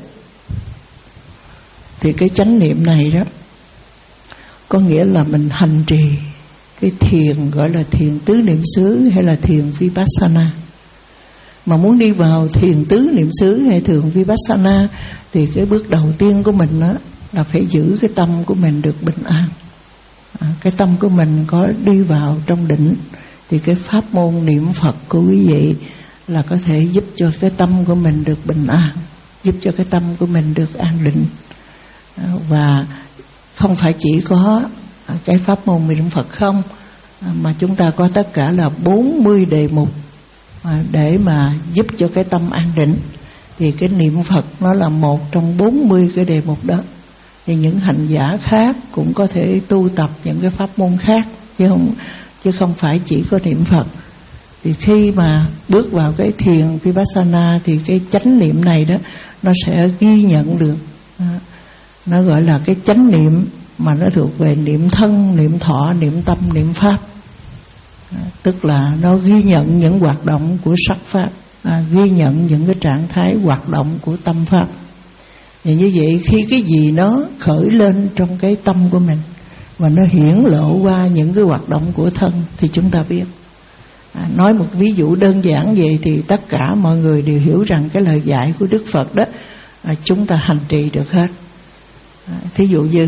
thì cái chánh niệm này đó có nghĩa là mình hành trì cái thiền gọi là thiền tứ niệm xứ hay là thiền Vipassana. Mà muốn đi vào thiền tứ niệm xứ hay thiền Vipassana thì cái bước đầu tiên của mình đó là phải giữ cái tâm của mình được bình an. à, Cái tâm của mình có đi vào trong định thì cái pháp môn niệm Phật của quý vị là có thể giúp cho cái tâm của mình được bình an, giúp cho cái tâm của mình được an định. à, Và không phải chỉ có cái pháp môn niệm Phật không, mà chúng ta có tất cả là bốn mươi đề mục để mà giúp cho cái tâm an định. Thì cái niệm Phật nó là một trong bốn mươi cái đề mục đó. Thì những hành giả khác cũng có thể tu tập những cái pháp môn khác, chứ không chứ không phải chỉ có niệm Phật. Thì khi mà bước vào cái thiền Vipassana thì cái chánh niệm này đó nó sẽ ghi nhận được. Nó gọi là cái chánh niệm mà nó thuộc về niệm thân, niệm thọ, niệm tâm, niệm pháp. Tức là nó ghi nhận những hoạt động của sắc pháp, à, ghi nhận những cái trạng thái hoạt động của tâm pháp. Và như vậy khi cái gì nó khởi lên trong cái tâm của mình và nó hiển lộ qua những cái hoạt động của thân thì chúng ta biết. à, Nói một ví dụ đơn giản vậy thì tất cả mọi người đều hiểu rằng cái lời dạy của Đức Phật đó à, chúng ta hành trì được hết. à, Thí dụ như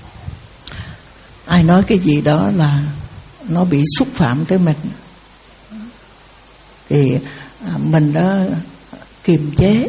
ai nói cái gì đó là nó bị xúc phạm tới mình thì à, mình đã kiềm chế,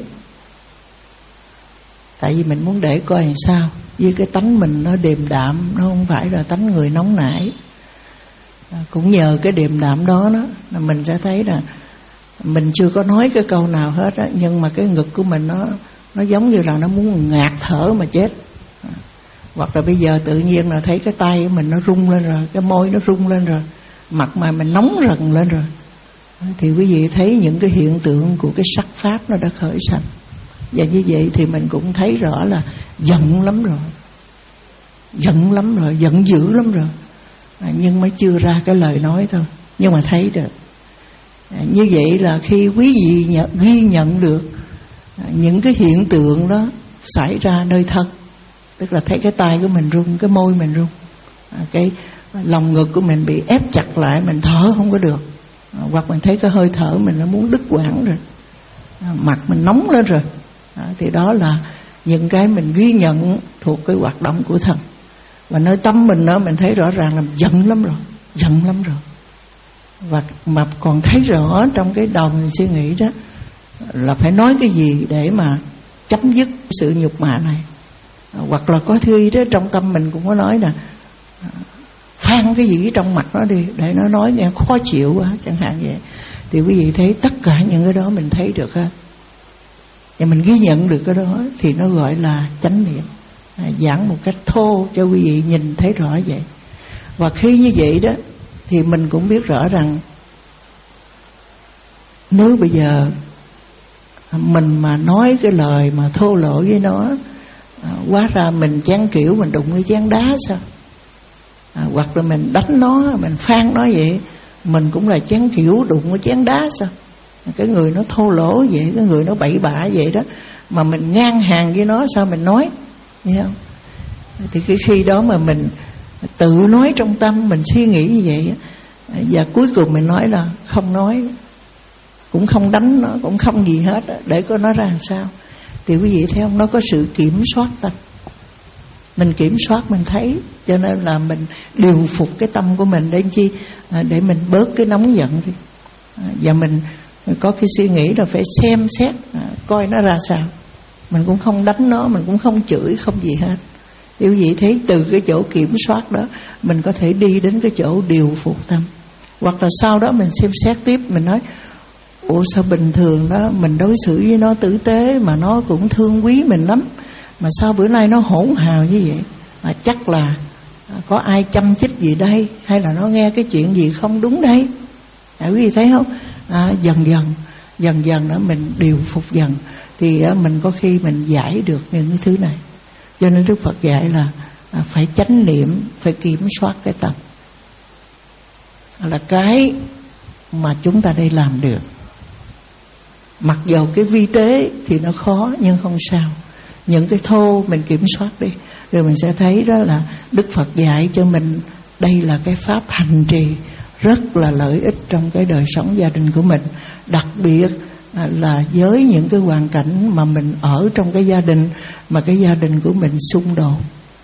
tại vì mình muốn để coi làm sao. Với cái tánh mình nó điềm đạm, nó không phải là tánh người nóng nảy. à, Cũng nhờ cái điềm đạm đó đó là mình sẽ thấy là mình chưa có nói cái câu nào hết á, nhưng mà cái ngực của mình nó nó giống như là nó muốn ngạt thở mà chết. à, Hoặc là bây giờ tự nhiên là thấy cái tay của mình nó rung lên rồi, cái môi nó rung lên rồi, mặt mà mình nóng rần lên rồi. Thì quý vị thấy những cái hiện tượng của cái sắc pháp nó đã khởi sanh. Và như vậy thì mình cũng thấy rõ là giận lắm rồi, giận lắm rồi, giận dữ lắm rồi, à, nhưng mới chưa ra cái lời nói thôi, nhưng mà thấy được. à, Như vậy là khi quý vị nhận, ghi nhận được à, những cái hiện tượng đó xảy ra nơi thân, tức là thấy cái tay của mình rung, cái môi mình rung, à, cái lòng ngực của mình bị ép chặt lại, mình thở không có được, à, hoặc mình thấy cái hơi thở mình nó muốn đứt quãng rồi, à, mặt mình nóng lên rồi, à, thì đó là những cái mình ghi nhận thuộc cái hoạt động của thân. Và nơi tâm mình đó mình thấy rõ ràng là giận lắm rồi, giận lắm rồi, và mà còn thấy rõ trong cái đầu mình suy nghĩ đó là phải nói cái gì để mà chấm dứt sự nhục mạ này. Hoặc là có khi đó trong tâm mình cũng có nói là phan cái gì trong mặt nó đi để nó nói nghe khó chịu quá chẳng hạn vậy. Thì quý vị thấy tất cả những cái đó mình thấy được ha, và mình ghi nhận được cái đó thì nó gọi là chánh niệm. à, Giảng một cách thô cho quý vị nhìn thấy rõ vậy. Và khi như vậy đó thì mình cũng biết rõ rằng nếu bây giờ mình mà nói cái lời mà thô lỗ với nó, à, hóa ra mình chán kiểu mình đụng cái chán đá sao, à, hoặc là mình đánh nó, mình phan nó vậy, mình cũng là chán kiểu đụng cái chán đá sao. Cái người nó thô lỗ vậy, cái người nó bậy bạ vậy đó, mà mình ngang hàng với nó sao mình nói, thấy không? Thì cái khi đó mà mình tự nói trong tâm, mình suy nghĩ như vậy, và cuối cùng mình nói là không nói, cũng không đánh nó, cũng không gì hết, để coi nó ra làm sao. Thì quý vị thấy không, nó có sự kiểm soát tâm. Mình kiểm soát mình thấy, cho nên là mình điều phục cái tâm của mình để chi, à, để mình bớt cái nóng giận đi. À, và mình có cái suy nghĩ là phải xem xét, à, coi nó ra sao. Mình cũng không đánh nó, mình cũng không chửi, không gì hết. Thì quý vị thấy từ cái chỗ kiểm soát đó mình có thể đi đến cái chỗ điều phục tâm. Hoặc là sau đó mình xem xét tiếp, mình nói ủa sao bình thường đó mình đối xử với nó tử tế mà nó cũng thương quý mình lắm, mà sao bữa nay nó hỗn hào như vậy? À, chắc là có ai chăm chích gì đây, hay là nó nghe cái chuyện gì không đúng đây. À, quý vị thấy không? À, dần dần dần dần đó mình điều phục dần thì à, mình có khi mình giải được những cái thứ này. Cho nên Đức Phật dạy là à, phải chánh niệm, phải kiểm soát cái tâm, là cái mà chúng ta đây làm được. Mặc dầu cái vi tế thì nó khó, nhưng không sao. Những cái thô mình kiểm soát đi, rồi mình sẽ thấy đó là Đức Phật dạy cho mình đây là cái pháp hành trì rất là lợi ích trong cái đời sống gia đình của mình. Đặc biệt là với những cái hoàn cảnh mà mình ở trong cái gia đình, mà cái gia đình của mình xung đột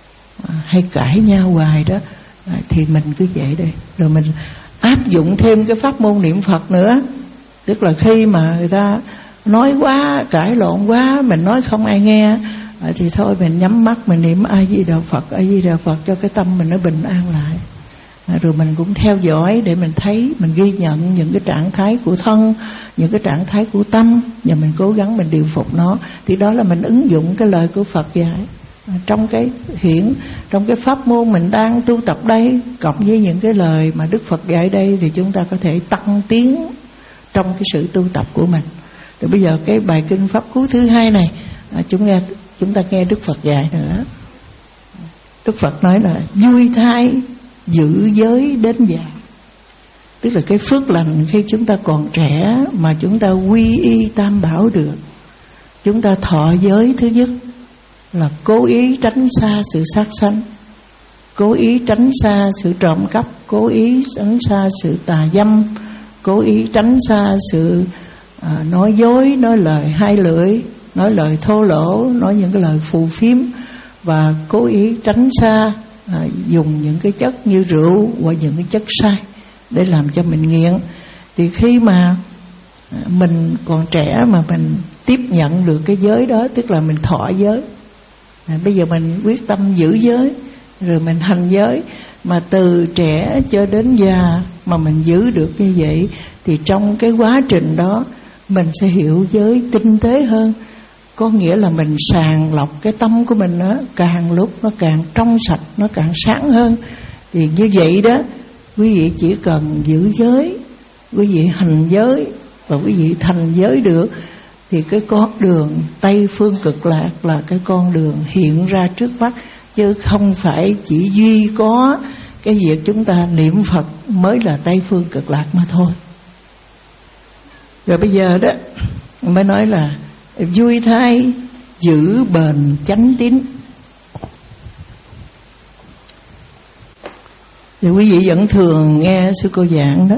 hay cãi nhau hoài đó, thì mình cứ vậy đây, rồi mình áp dụng thêm cái pháp môn niệm Phật nữa. Tức là khi mà người ta nói quá, cãi lộn quá, mình nói không ai nghe, thì thôi mình nhắm mắt mình niệm A Di Đà Phật, A Di Đà Phật cho cái tâm mình nó bình an lại. Rồi mình cũng theo dõi để mình thấy, mình ghi nhận những cái trạng thái của thân, những cái trạng thái của tâm, và mình cố gắng mình điều phục nó. Thì đó là mình ứng dụng cái lời của Phật dạy trong cái hiện, trong cái pháp môn mình đang tu tập đây, cộng với những cái lời mà Đức Phật dạy đây, thì chúng ta có thể tăng tiến trong cái sự tu tập của mình. Rồi bây giờ cái bài kinh pháp cú thứ hai này, chúng nghe chúng ta nghe Đức Phật dạy nữa. Đức Phật nói là vui thai giữ giới đến già. Tức là cái phước lành khi chúng ta còn trẻ mà chúng ta quy y tam bảo được. Chúng ta thọ giới, thứ nhất là cố ý tránh xa sự sát sanh, cố ý tránh xa sự trộm cắp, cố ý tránh xa sự tà dâm, cố ý tránh xa sự à, nói dối, nói lời hai lưỡi, nói lời thô lỗ, nói những cái lời phù phiếm, và cố ý tránh xa à, dùng những cái chất như rượu hoặc những cái chất sai để làm cho mình nghiện. Thì khi mà mình còn trẻ mà mình tiếp nhận được cái giới đó, tức là mình thọ giới, à, bây giờ mình quyết tâm giữ giới, rồi mình hành giới, mà từ trẻ cho đến già mà mình giữ được như vậy, thì trong cái quá trình đó mình sẽ hiểu giới tinh tế hơn. Có nghĩa là mình sàng lọc cái tâm của mình đó, càng lúc nó càng trong sạch, nó càng sáng hơn. Thì như vậy đó, quý vị chỉ cần giữ giới, quý vị hành giới, và quý vị thành giới được, thì cái con đường Tây Phương Cực Lạc là cái con đường hiện ra trước mắt, chứ không phải chỉ duy có cái việc chúng ta niệm Phật mới là Tây Phương Cực Lạc mà thôi. Rồi bây giờ đó mới nói là vui thai giữ bền chánh tín. Thì quý vị vẫn thường nghe sư cô giảng đó,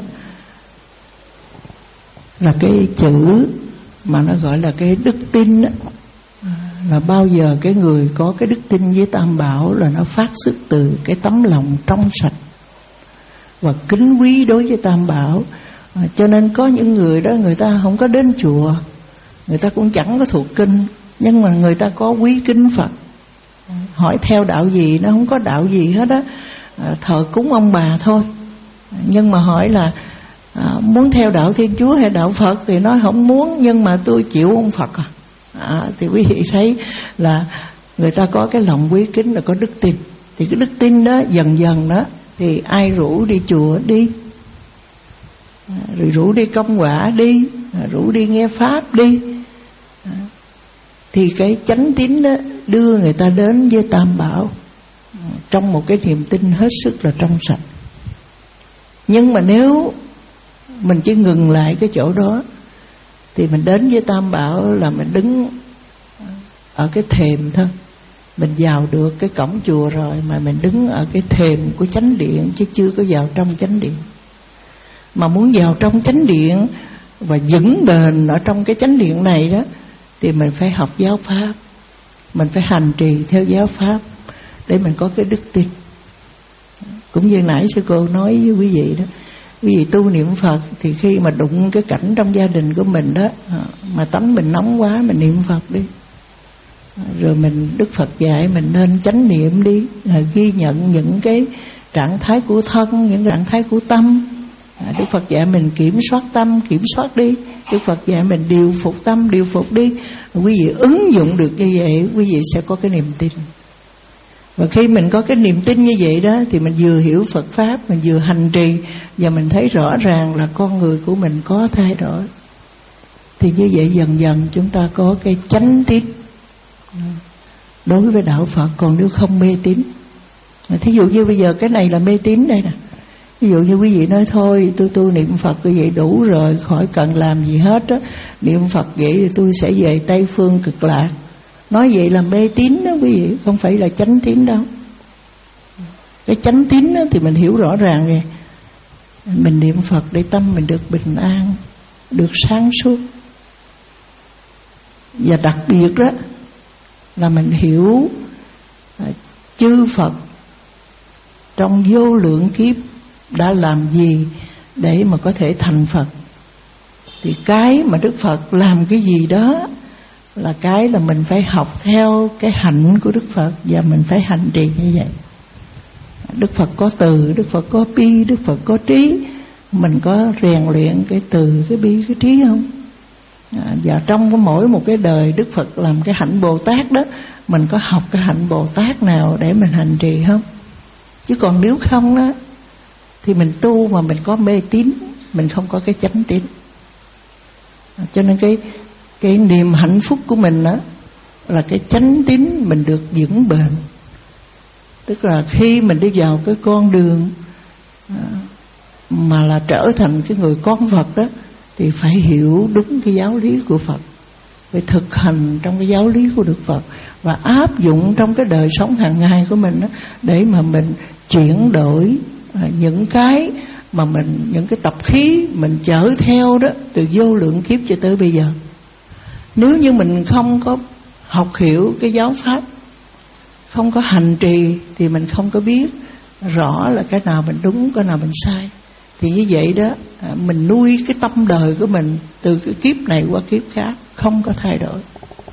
là cái chữ mà nó gọi là cái đức tin đó, là bao giờ cái người có cái đức tin với Tam Bảo là nó phát xuất từ cái tấm lòng trong sạch và kính quý đối với Tam Bảo. À, cho nên có những người đó, người ta không có đến chùa, người ta cũng chẳng có thuộc kinh, nhưng mà người ta có quý kính Phật. Hỏi theo đạo gì, nó không có đạo gì hết á, à, thờ cúng ông bà thôi. Nhưng mà hỏi là à, muốn theo đạo Thiên Chúa hay đạo Phật, thì nói không muốn, nhưng mà tôi chịu ông Phật à. À, thì quý vị thấy là người ta có cái lòng quý kính, là có đức tin. Thì cái đức tin đó dần dần đó, thì ai rủ đi chùa đi, à, rồi rủ đi công quả đi, à, rủ đi nghe pháp đi, à, thì cái chánh tín đó đưa người ta đến với Tam Bảo, à, trong một cái niềm tin hết sức là trong sạch. Nhưng mà nếu mình chỉ ngừng lại cái chỗ đó, thì mình đến với Tam Bảo là mình đứng ở cái thềm thôi. Mình vào được cái cổng chùa rồi, mà mình đứng ở cái thềm của chánh điện, chứ chưa có vào trong chánh điện. Mà muốn vào trong chánh điện và vững bền ở trong cái chánh điện này đó, thì mình phải học giáo pháp, mình phải hành trì theo giáo pháp để mình có cái đức tin. Cũng như nãy sư cô nói với quý vị đó, quý vị tu niệm Phật, thì khi mà đụng cái cảnh trong gia đình của mình đó, mà tánh mình nóng quá, mình niệm Phật đi. Rồi mình, Đức Phật dạy mình nên chánh niệm đi, ghi nhận những cái trạng thái của thân, những trạng thái của tâm. Đức Phật dạy mình kiểm soát tâm, kiểm soát đi. Đức Phật dạy mình điều phục tâm, điều phục đi. Quý vị ứng dụng được như vậy, quý vị sẽ có cái niềm tin. Và khi mình có cái niềm tin như vậy đó, thì mình vừa hiểu Phật Pháp, mình vừa hành trì, và mình thấy rõ ràng là con người của mình có thay đổi. Thì như vậy dần dần chúng ta có cái chánh tín. đối với đạo Phật. Còn nếu không mê tín, thí dụ như bây giờ cái này là mê tín đây nè. Ví dụ như quý vị nói thôi tôi tu niệm Phật như vậy đủ rồi, khỏi cần làm gì hết á, niệm Phật vậy thì tôi sẽ về Tây Phương Cực Lạc. Nói vậy là mê tín đó quý vị, không phải là chánh tín đâu. Cái chánh tín đó thì mình hiểu rõ ràng rồi. Mình niệm Phật để tâm mình được bình an, được sáng suốt. Và đặc biệt đó là mình hiểu chư Phật trong vô lượng kiếp đã làm gì để mà có thể thành Phật. Thì cái mà Đức Phật làm cái gì đó là cái là mình phải học theo cái hạnh của Đức Phật, và mình phải hành trì như vậy. Đức Phật có từ, Đức Phật có bi, Đức Phật có trí. Mình có rèn luyện cái từ, cái bi, cái trí không? À, và trong mỗi một cái đời Đức Phật làm cái hạnh Bồ Tát đó, mình có học cái hạnh Bồ Tát nào để mình hành trì không? Chứ còn nếu không đó thì mình tu mà mình có mê tín, mình không có cái chánh tín. À, cho nên cái cái niềm hạnh phúc của mình đó là cái chánh tín mình được vững bền. Tức là khi mình đi vào cái con đường à, mà là trở thành cái người con Phật đó, thì phải hiểu đúng cái giáo lý của Phật, phải thực hành trong cái giáo lý của Đức Phật và áp dụng trong cái đời sống hàng ngày của mình đó, để mà mình chuyển đổi à, những cái mà mình, những cái tập khí mình chở theo đó từ vô lượng kiếp cho tới bây giờ. Nếu như mình không có học hiểu cái giáo pháp, không có hành trì, thì mình không có biết rõ là cái nào mình đúng, cái nào mình sai. Thì như vậy đó, mình nuôi cái tâm đời của mình từ cái kiếp này qua kiếp khác, không có thay đổi.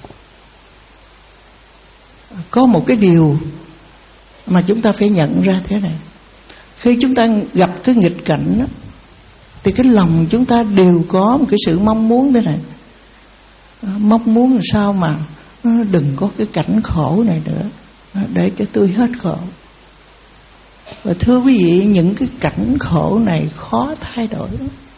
Có một cái điều mà chúng ta phải nhận ra thế này: khi chúng ta gặp cái nghịch cảnh đó, thì cái lòng chúng ta đều có một cái sự mong muốn thế này. Mong muốn làm sao mà đừng có cái cảnh khổ này nữa, để cho tôi hết khổ. Và thưa quý vị, những cái cảnh khổ này khó thay đổi,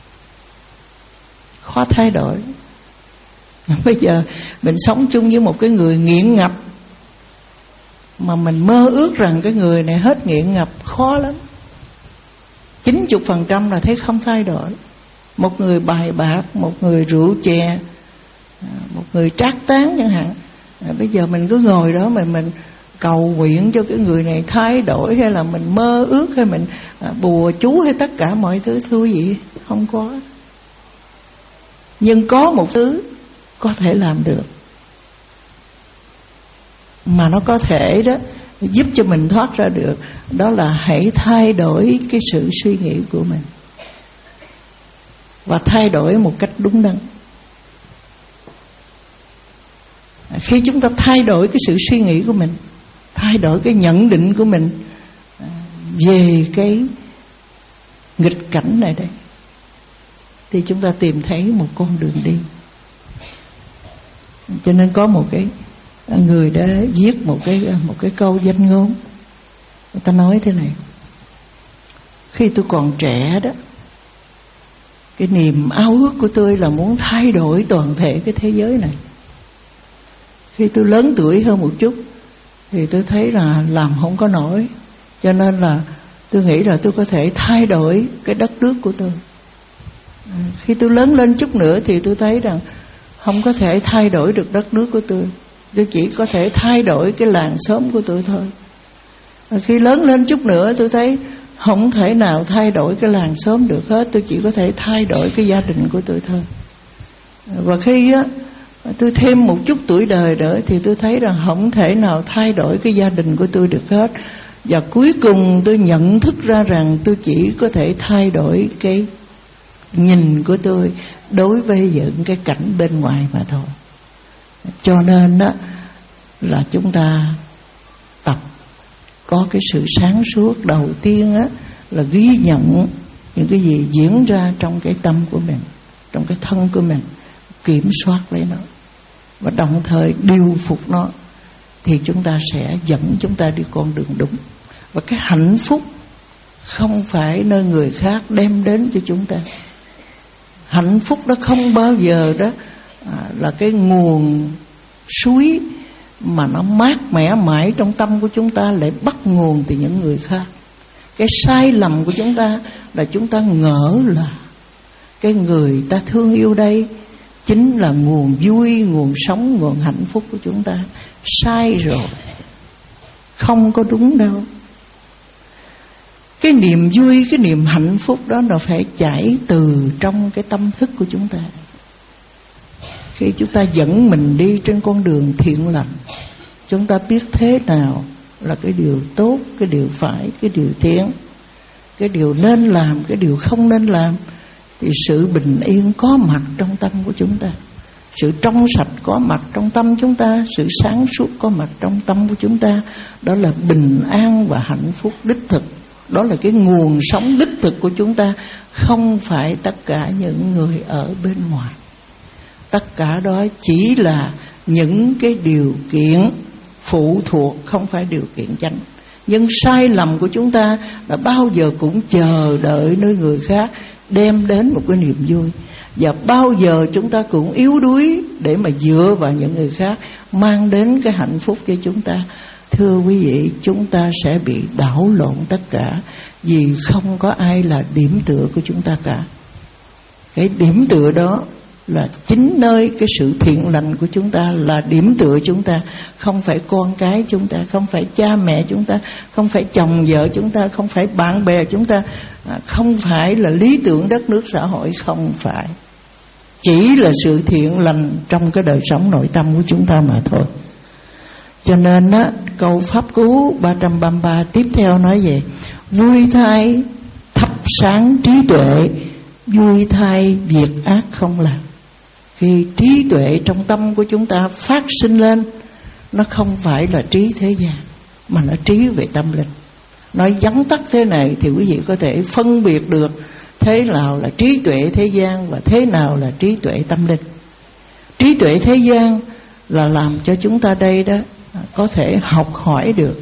khó thay đổi. Bây giờ mình sống chung với một cái người nghiện ngập, mà mình mơ ước rằng cái người này hết nghiện ngập, khó lắm. chín mươi phần trăm là thấy không thay đổi. Một người bài bạc, một người rượu chè, một người trác tán chẳng hạn. À, bây giờ mình cứ ngồi đó mà mình cầu nguyện cho cái người này thay đổi, hay là mình mơ ước, hay mình à, bùa chú, hay tất cả mọi thứ, thưa quý vị, không có. Nhưng có một thứ có thể làm được, mà nó có thể đó giúp cho mình thoát ra được. Đó là hãy thay đổi cái sự suy nghĩ của mình, và thay đổi một cách đúng đắn. Khi chúng ta thay đổi cái sự suy nghĩ của mình, thay đổi cái nhận định của mình về cái nghịch cảnh này đây, thì chúng ta tìm thấy một con đường đi. Cho nên có một cái người đã viết một cái một cái câu danh ngôn. Người ta nói thế này: khi tôi còn trẻ đó, cái niềm ao ước của tôi là muốn thay đổi toàn thể cái thế giới này. Khi tôi lớn tuổi hơn một chút thì tôi thấy là làm không có nổi, cho nên là tôi nghĩ là tôi có thể thay đổi cái đất nước của tôi. Khi tôi lớn lên chút nữa thì tôi thấy rằng không có thể thay đổi được đất nước của tôi, tôi chỉ có thể thay đổi cái làng xóm của tôi thôi. Khi lớn lên chút nữa tôi thấy không thể nào thay đổi cái làng xóm được hết, tôi chỉ có thể thay đổi cái gia đình của tôi thôi. Và khi á tôi thêm một chút tuổi đời nữa thì tôi thấy rằng không thể nào thay đổi cái gia đình của tôi được hết. Và cuối cùng tôi nhận thức ra rằng tôi chỉ có thể thay đổi cái nhìn của tôi đối với những cái cảnh bên ngoài mà thôi. Cho nên đó là chúng ta tập có cái sự sáng suốt. Đầu tiên á là ghi nhận những cái gì diễn ra trong cái tâm của mình, trong cái thân của mình, kiểm soát lấy nó và đồng thời điều phục nó, thì chúng ta sẽ dẫn chúng ta đi con đường đúng. Và cái hạnh phúc không phải nơi người khác đem đến cho chúng ta. Hạnh phúc đó không bao giờ đó à, là cái nguồn suối mà nó mát mẻ mãi trong tâm của chúng ta lại bắt nguồn từ những người khác. Cái sai lầm của chúng ta là chúng ta ngỡ là cái người ta thương yêu đây chính là nguồn vui, nguồn sống, nguồn hạnh phúc của chúng ta. Sai rồi, không có đúng đâu. Cái niềm vui, cái niềm hạnh phúc đó nó phải chảy từ trong cái tâm thức của chúng ta. Khi chúng ta dẫn mình đi trên con đường thiện lành, chúng ta biết thế nào là cái điều tốt, cái điều phải, cái điều thiện, cái điều nên làm, cái điều không nên làm, thì sự bình yên có mặt trong tâm của chúng ta, sự trong sạch có mặt trong tâm chúng ta, sự sáng suốt có mặt trong tâm của chúng ta. Đó là bình an và hạnh phúc đích thực. Đó là cái nguồn sống đích thực của chúng ta, không phải tất cả những người ở bên ngoài. Tất cả đó chỉ là những cái điều kiện phụ thuộc, không phải điều kiện chánh. Nhưng sai lầm của chúng ta là bao giờ cũng chờ đợi nơi người khác đem đến một cái niềm vui, và bao giờ chúng ta cũng yếu đuối để mà dựa vào những người khác mang đến cái hạnh phúc cho chúng ta. Thưa quý vị, chúng ta sẽ bị đảo lộn tất cả, vì không có ai là điểm tựa của chúng ta cả. Cái điểm tựa đó là chính nơi cái sự thiện lành của chúng ta là điểm tựa chúng ta, không phải con cái chúng ta, không phải cha mẹ chúng ta, không phải chồng vợ chúng ta, không phải bạn bè chúng ta, không phải là lý tưởng đất nước xã hội, không phải. Chỉ là sự thiện lành trong cái đời sống nội tâm của chúng ta mà thôi. Cho nên á, câu pháp cú ba trăm ba mươi ba tiếp theo nói về vui thay thắp sáng trí tuệ, vui thay việc ác không làm. Khi trí tuệ trong tâm của chúng ta phát sinh lên, nó không phải là trí thế gian, mà nó trí về tâm linh. Nói vắn tắt thế này thì quý vị có thể phân biệt được thế nào là trí tuệ thế gian và thế nào là trí tuệ tâm linh. Trí tuệ thế gian là làm cho chúng ta đây đó có thể học hỏi được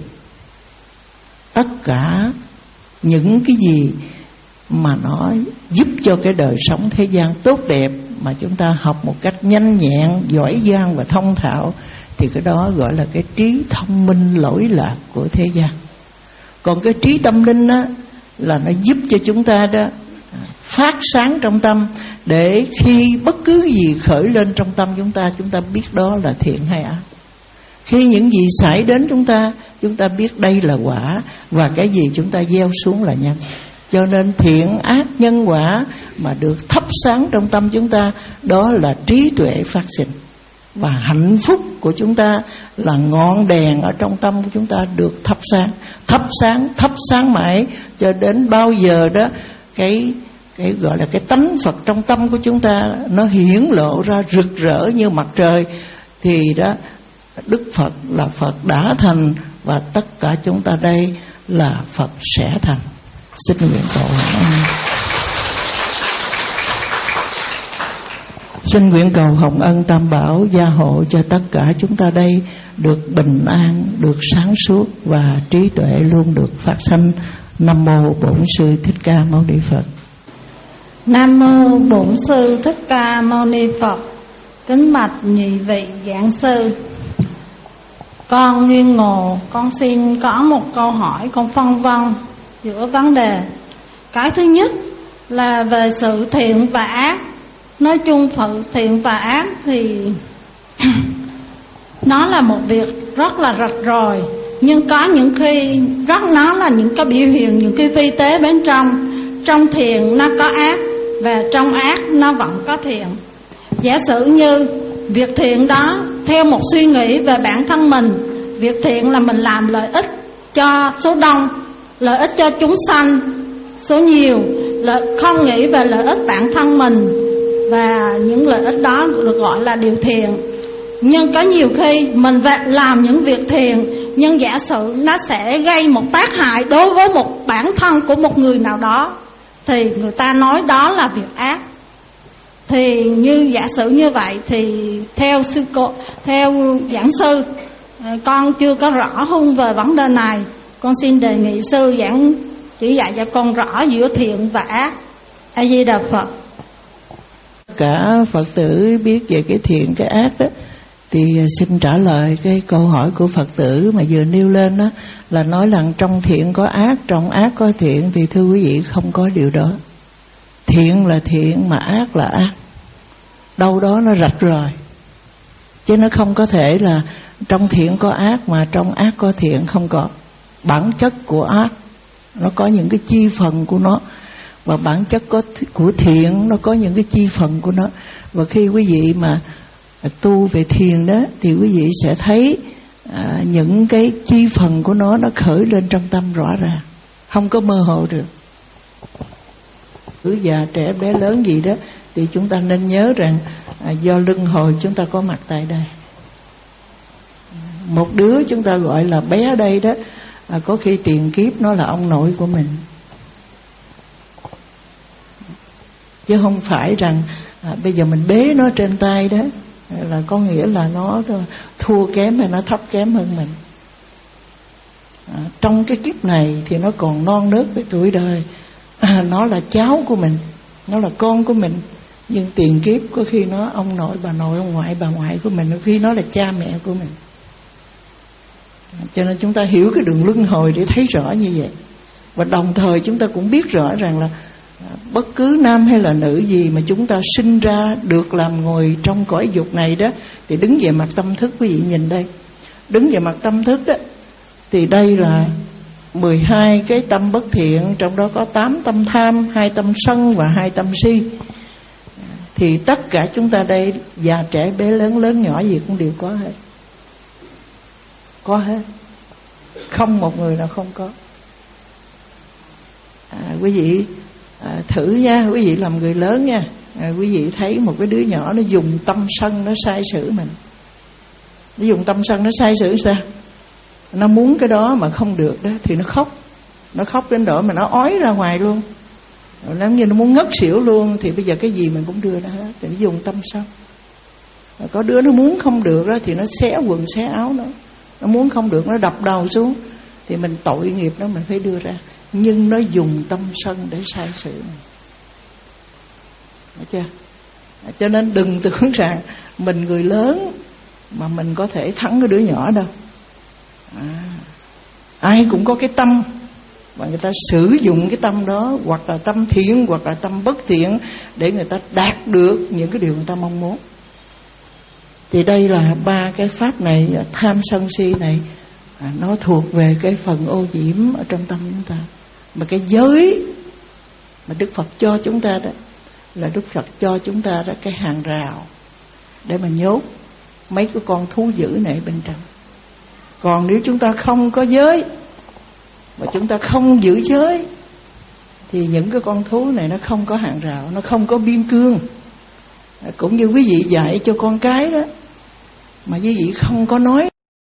tất cả những cái gì mà nó giúp cho cái đời sống thế gian tốt đẹp, mà chúng ta học một cách nhanh nhẹn, giỏi giang và thông thạo, thì cái đó gọi là cái trí thông minh lỗi lạc của thế gian. Còn cái trí tâm linh á, là nó giúp cho chúng ta đó phát sáng trong tâm, để khi bất cứ gì khởi lên trong tâm chúng ta, chúng ta biết đó là thiện hay ác. Khi những gì xảy đến chúng ta, chúng ta biết đây là quả, và cái gì chúng ta gieo xuống là nhân. Cho nên thiện ác nhân quả mà được thắp sáng trong tâm chúng ta, đó là trí tuệ phát sinh. Và hạnh phúc của chúng ta là ngọn đèn ở trong tâm của chúng ta được thắp sáng, thắp sáng, thắp sáng mãi, cho đến bao giờ đó cái cái gọi là cái tánh Phật trong tâm của chúng ta nó hiển lộ ra rực rỡ như mặt trời, thì đó Đức Phật là Phật đã thành, và tất cả chúng ta đây là Phật sẽ thành. Xin nguyện cầu Xin nguyện cầu hồng ân Tam Bảo gia hộ cho tất cả chúng ta đây được bình an, được sáng suốt và trí tuệ luôn được phát sanh. Nam mô Bổn Sư Thích Ca Mâu Ni Phật. Nam mô Bổn Sư Thích Ca Mâu Ni Phật. Kính bạch nhị vị giảng sư, con Nguyên Ngộ, con xin có một câu hỏi, con phân vân giữa vấn đề. Cái thứ nhất là về sự thiện và ác. Nói chung sự thiện và ác thì nó là một việc rất là rạch ròi, nhưng có những khi rất nó là những cái biểu hiện, những cái vi tế bên trong. Trong thiện nó có ác, và trong ác nó vẫn có thiện. Giả sử như việc thiện đó, theo một suy nghĩ về bản thân mình, việc thiện là mình làm lợi ích cho số đông, lợi ích cho chúng sanh số nhiều, lợi, không nghĩ về lợi ích bản thân mình, và những lợi ích đó được gọi là điều thiện. Nhưng có nhiều khi mình làm những việc thiện, nhưng giả sử nó sẽ gây một tác hại đối với một bản thân của một người nào đó, thì người ta nói đó là việc ác. Thì như giả sử như vậy thì theo sư cô, theo giảng sư, con chưa có rõ hơn về vấn đề này. Con xin đề nghị sư giảng chỉ dạy cho con rõ giữa thiện và ác. A Di Đà Phật. Cả Phật tử biết về cái thiện cái ác đó, Thì xin trả lời cái câu hỏi của Phật tử mà vừa nêu lên đó, là nói rằng trong thiện có ác, trong ác có thiện. Thì thưa quý vị, không có điều đó. Thiện là thiện mà ác là ác, đâu đó nó rạch ròi, chứ nó không có thể là trong thiện có ác mà trong ác có thiện. Không có. Bản chất của ác nó có những cái chi phần của nó, và bản chất có của thiện nó có những cái chi phần của nó. Và khi quý vị mà tu về thiền đó, thì quý vị sẽ thấy à, những cái chi phần của nó nó khởi lên trong tâm rõ ràng, không có mơ hồ được. Cứ già trẻ bé lớn gì đó thì chúng ta nên nhớ rằng à, do luân hồi chúng ta có mặt tại đây. Một đứa chúng ta gọi là bé ở đây đó, à, có khi tiền kiếp nó là ông nội của mình, chứ không phải rằng à, bây giờ mình bế nó trên tay đó là có nghĩa là nó thua kém hay nó thấp kém hơn mình. À, trong cái kiếp này thì nó còn non nớt với tuổi đời, à, nó là cháu của mình, nó là con của mình. Nhưng tiền kiếp có khi nó ông nội, bà nội, ông ngoại, bà ngoại của mình, có khi nó là cha mẹ của mình. À, cho nên chúng ta hiểu cái đường luân hồi để thấy rõ như vậy. Và đồng thời chúng ta cũng biết rõ rằng là bất cứ nam hay là nữ gì mà chúng ta sinh ra được làm ngồi trong cõi dục này đó, thì đứng về mặt tâm thức, quý vị nhìn đây, đứng về mặt tâm thức đó, thì đây là mười hai cái tâm bất thiện, trong đó có tám tâm tham, hai tâm sân và hai tâm si. Thì tất cả chúng ta đây, già trẻ bé lớn, lớn nhỏ gì cũng đều có hết. Có hết, không một người nào không có. À, quý vị à, thử nha, quý vị làm người lớn nha, à, quý vị thấy một cái đứa nhỏ nó dùng tâm sân nó sai sử mình. Nó dùng tâm sân nó sai sử sao? Nó muốn cái đó mà không được đó thì nó khóc. Nó khóc đến độ mà nó ói ra ngoài luôn, giống như nó muốn ngất xỉu luôn. Thì bây giờ cái gì mình cũng đưa ra hết, thì nó dùng tâm sân. Có đứa nó muốn không được đó thì nó xé quần xé áo nó. Nó muốn không được nó đập đầu xuống, thì mình tội nghiệp đó mình phải đưa ra. Nhưng nó dùng tâm sân để sai sự mình. Hiểu chưa? Cho nên đừng tưởng rằng mình người lớn mà mình có thể thắng cái đứa nhỏ đâu. À, ai cũng có cái tâm, và người ta sử dụng cái tâm đó, hoặc là tâm thiện hoặc là tâm bất thiện, để người ta đạt được những cái điều người ta mong muốn. Thì đây là ba cái pháp này, tham sân si này, à, nó thuộc về cái phần ô nhiễm ở trong tâm chúng ta. Mà cái giới mà Đức Phật cho chúng ta đó, là Đức Phật cho chúng ta đó cái hàng rào để mà nhốt mấy cái con thú dữ này bên trong. Còn nếu chúng ta không có giới, mà chúng ta không giữ giới, thì những cái con thú này nó không có hàng rào, nó không có biên cương. Cũng như quý vị dạy cho con cái đó, mà quý vị không có nói